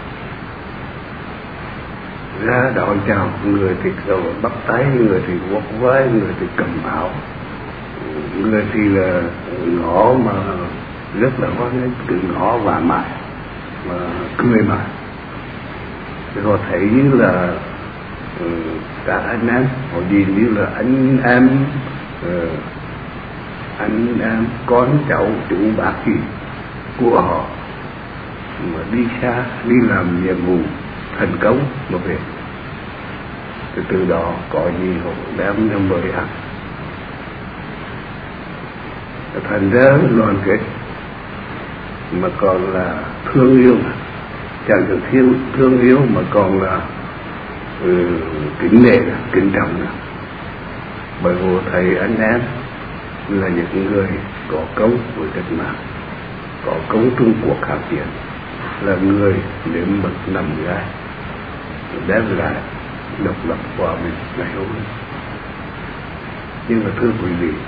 ra đón chào. Người thì cầu bắt tay, người thì quật vai, người thì cầm áo, người thì là ngõ mà rất là hoan nghênh, cứ ngõ và mãi mà cười mãi. Thì họ thấy như là uh, cả anh em, họ nhìn như là anh em, uh, anh em con cháu chú bác gì của họ mà đi xa, đi làm nhiệm vụ thành công mà về. Từ từ đó có gì họ đem nhau mời ăn. Thành ra đoàn kết mà còn là thương yêu, chẳng được thương, thương yêu mà còn là ừ, kính nể, kính trọng. Bởi vì thầy anh em là những người có công với cách mạng, có công Trung Quốc kháng chiến, là người nếm mực nằm gai đem lại độc lập hòa bình ngày hôm nay. Nhưng mà thưa quý vị,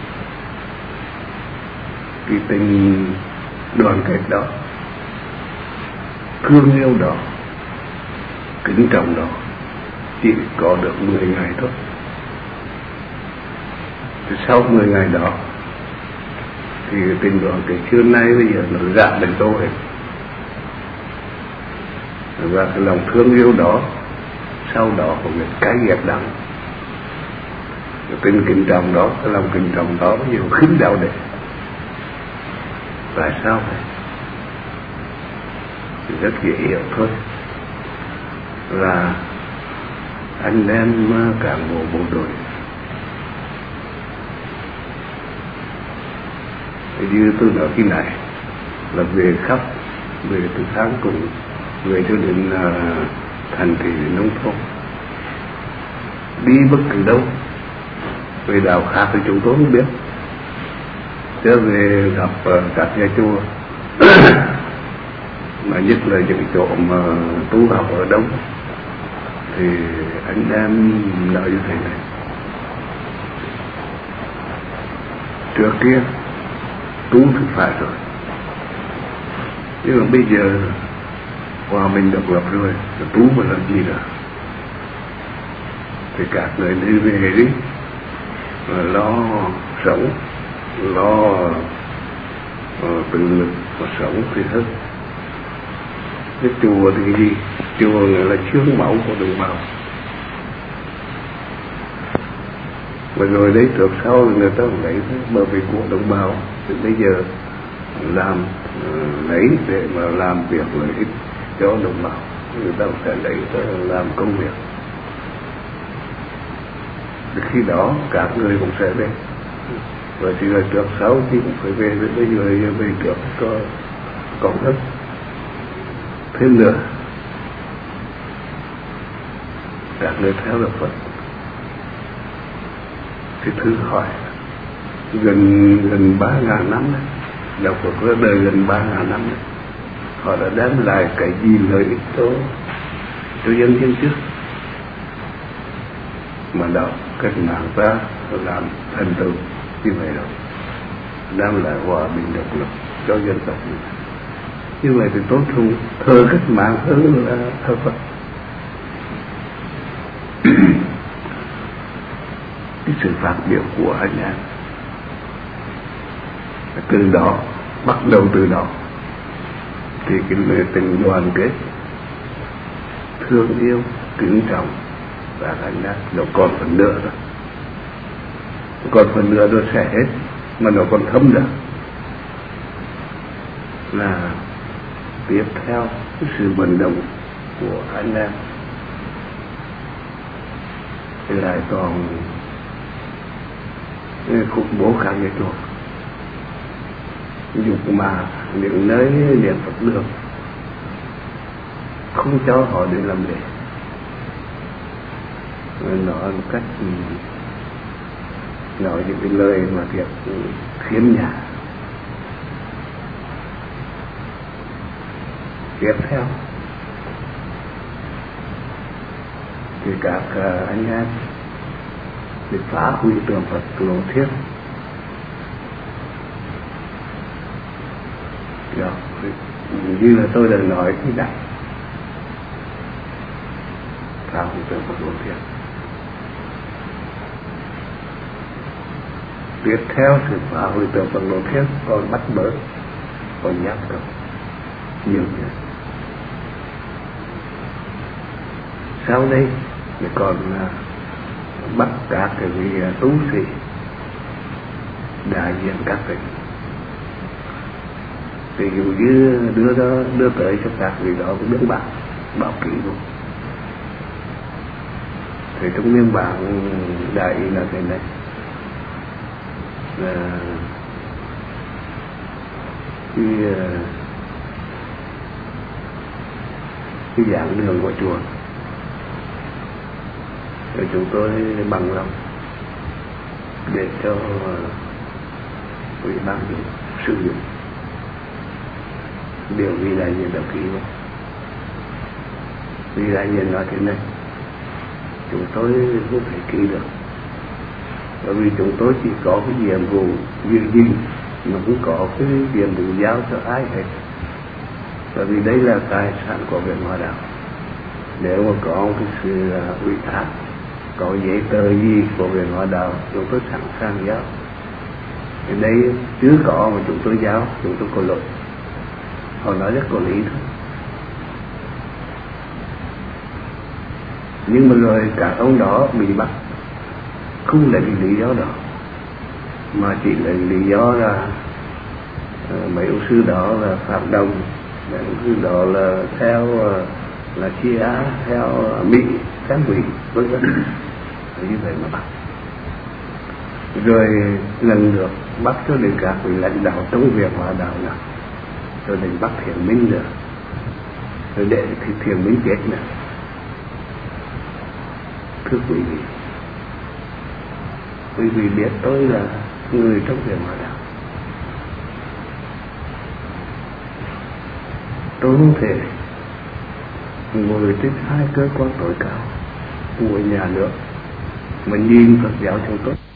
cái tình đoàn kết đó thương yêu đó, kính trọng đó chỉ có được mười ngày thôi. Thì sau mười ngày đó thì tình đoàn kết xưa nay bây giờ nó giảm đến đâu hết. Và cái lòng thương yêu đó sau đó có cái cái ghét đắng, cái tình kính trọng đó, cái lòng kính trọng đó bây giờ khinh đạo đệ. Tại sao vậy? Thì rất dễ hiểu thôi, là anh em cán bộ bộ đội như tôi nói khi này là về khắp, về từ sáng cùng, về cho đến uh, thành thị nông thôn, đi bất cứ đâu, về đạo khác thì chúng tôi không biết, trở về gặp uh, các nhà chùa mà nhất là những chỗ mà tu học ở đông thì anh em nói như thế này: trước kia tu thì phải rồi, nhưng mà bây giờ hòa mình độc lập rồi, tu mà làm gì nữa, thì các người đi về đi mà lo sống, lo uh, tự lực và sống thì hơn. Cái chùa thì gì? Chùa là xương máu của đồng bào. Và rồi đấy trước sau người ta lấy bởi vì của đồng bào thì bây giờ làm uh, lấy để mà làm việc lợi ích cho đồng bào, người ta sẽ lấy để làm công việc. Thì khi đó các người cũng sẽ về, và thì là trước sau thì cũng phải về. Với bây giờ về trước có cộng thức thêm nữa, các người theo đạo Phật thì thử hỏi gần gần ba ngàn năm đấy, đạo Phật ra đời gần ba ngàn năm đấy, họ đã đem lại cái gì lợi ích cho cho dân dân trước mà đạo cách mạng ta làm thành tựu như vậy đâu, đem lại hòa bình độc lập cho dân tộc. Như vậy thì tốt hơn thờ cách mạng hơn là thờ Phật. Cái sự phát biểu của anh em từ đó, bắt đầu từ đó thì cái tình đoàn kết, thương yêu, kính trọng và anh em nó còn phần nữa đó, còn phần nữa nó sẽ hết, mà nó còn thấm được là tiếp theo cái sự vận động của anh em thì lại còn khủng bố khác như chuột, dục mà những nơi niệm Phật đường không cho họ để làm lễ, nói một cách nói những cái lời mà thiệt khiếm nhã. Tiếp theo thì các uh, anh em để phá hủy tượng Phật Lộ Thiên. Đó, như là tôi đã nói khi nãy, phá hủy tượng Phật Lộ Thiên. Tiếp theo thì phá hủy tượng Phật Lộ Thiên còn bắt bớ, còn nhát cầu nhiều nhất. Sau đây thì còn uh, bắt các cái vị uh, tu sĩ đại diện các tỉnh, ví dụ như đưa đó đưa tới cho các vị đó cái biên bản báo kỹ luôn. Thì trong biên bản đại ý là thế này, là cái uh, cái giảng đường của chùa, rồi chúng tôi bằng lòng để cho ủy ban sử dụng điều vì đại diện đăng ký. Vì đại diện nói thế này, chúng tôi không thể ký được, bởi vì chúng tôi chỉ có cái nhiệm vụ giữ gìn, mà không có cái nhiệm vụ giao cho ai hết. bởi vì đây là tài sản của Viện Hóa Đạo. Nếu mà có cái sự ủy thác, có giấy tờ gì của Viện Hóa Đạo, chúng tôi sẵn sàng giao. Ở đây chưa có mà chúng tôi giao, chúng tôi có luật. Họ nói rất có lý thôi. Nhưng mà rồi cả ông đó bị bắt không lấy lý do đó, mà chỉ lấy lý do là uh, mấy ông sư đó là phản động, mấy ông sư đó là theo uh, là chia á, theo uh, Mỹ, theo Mỹ, vân vân. Như vậy mà bắt. Rồi lần lượt bắt cho đến các vị lãnh đạo trong Viện Hóa Đạo nào, rồi đến bắt Thiện Minh nữa, rồi để thì Thiện Minh chết nữa. Thưa quý vị, quý vị biết tôi là người trong Viện Hóa Đạo, tôi không thể ngồi trên hai cơ quan tối cao của nhà nước mà nhìn Phật giáo trong tốt.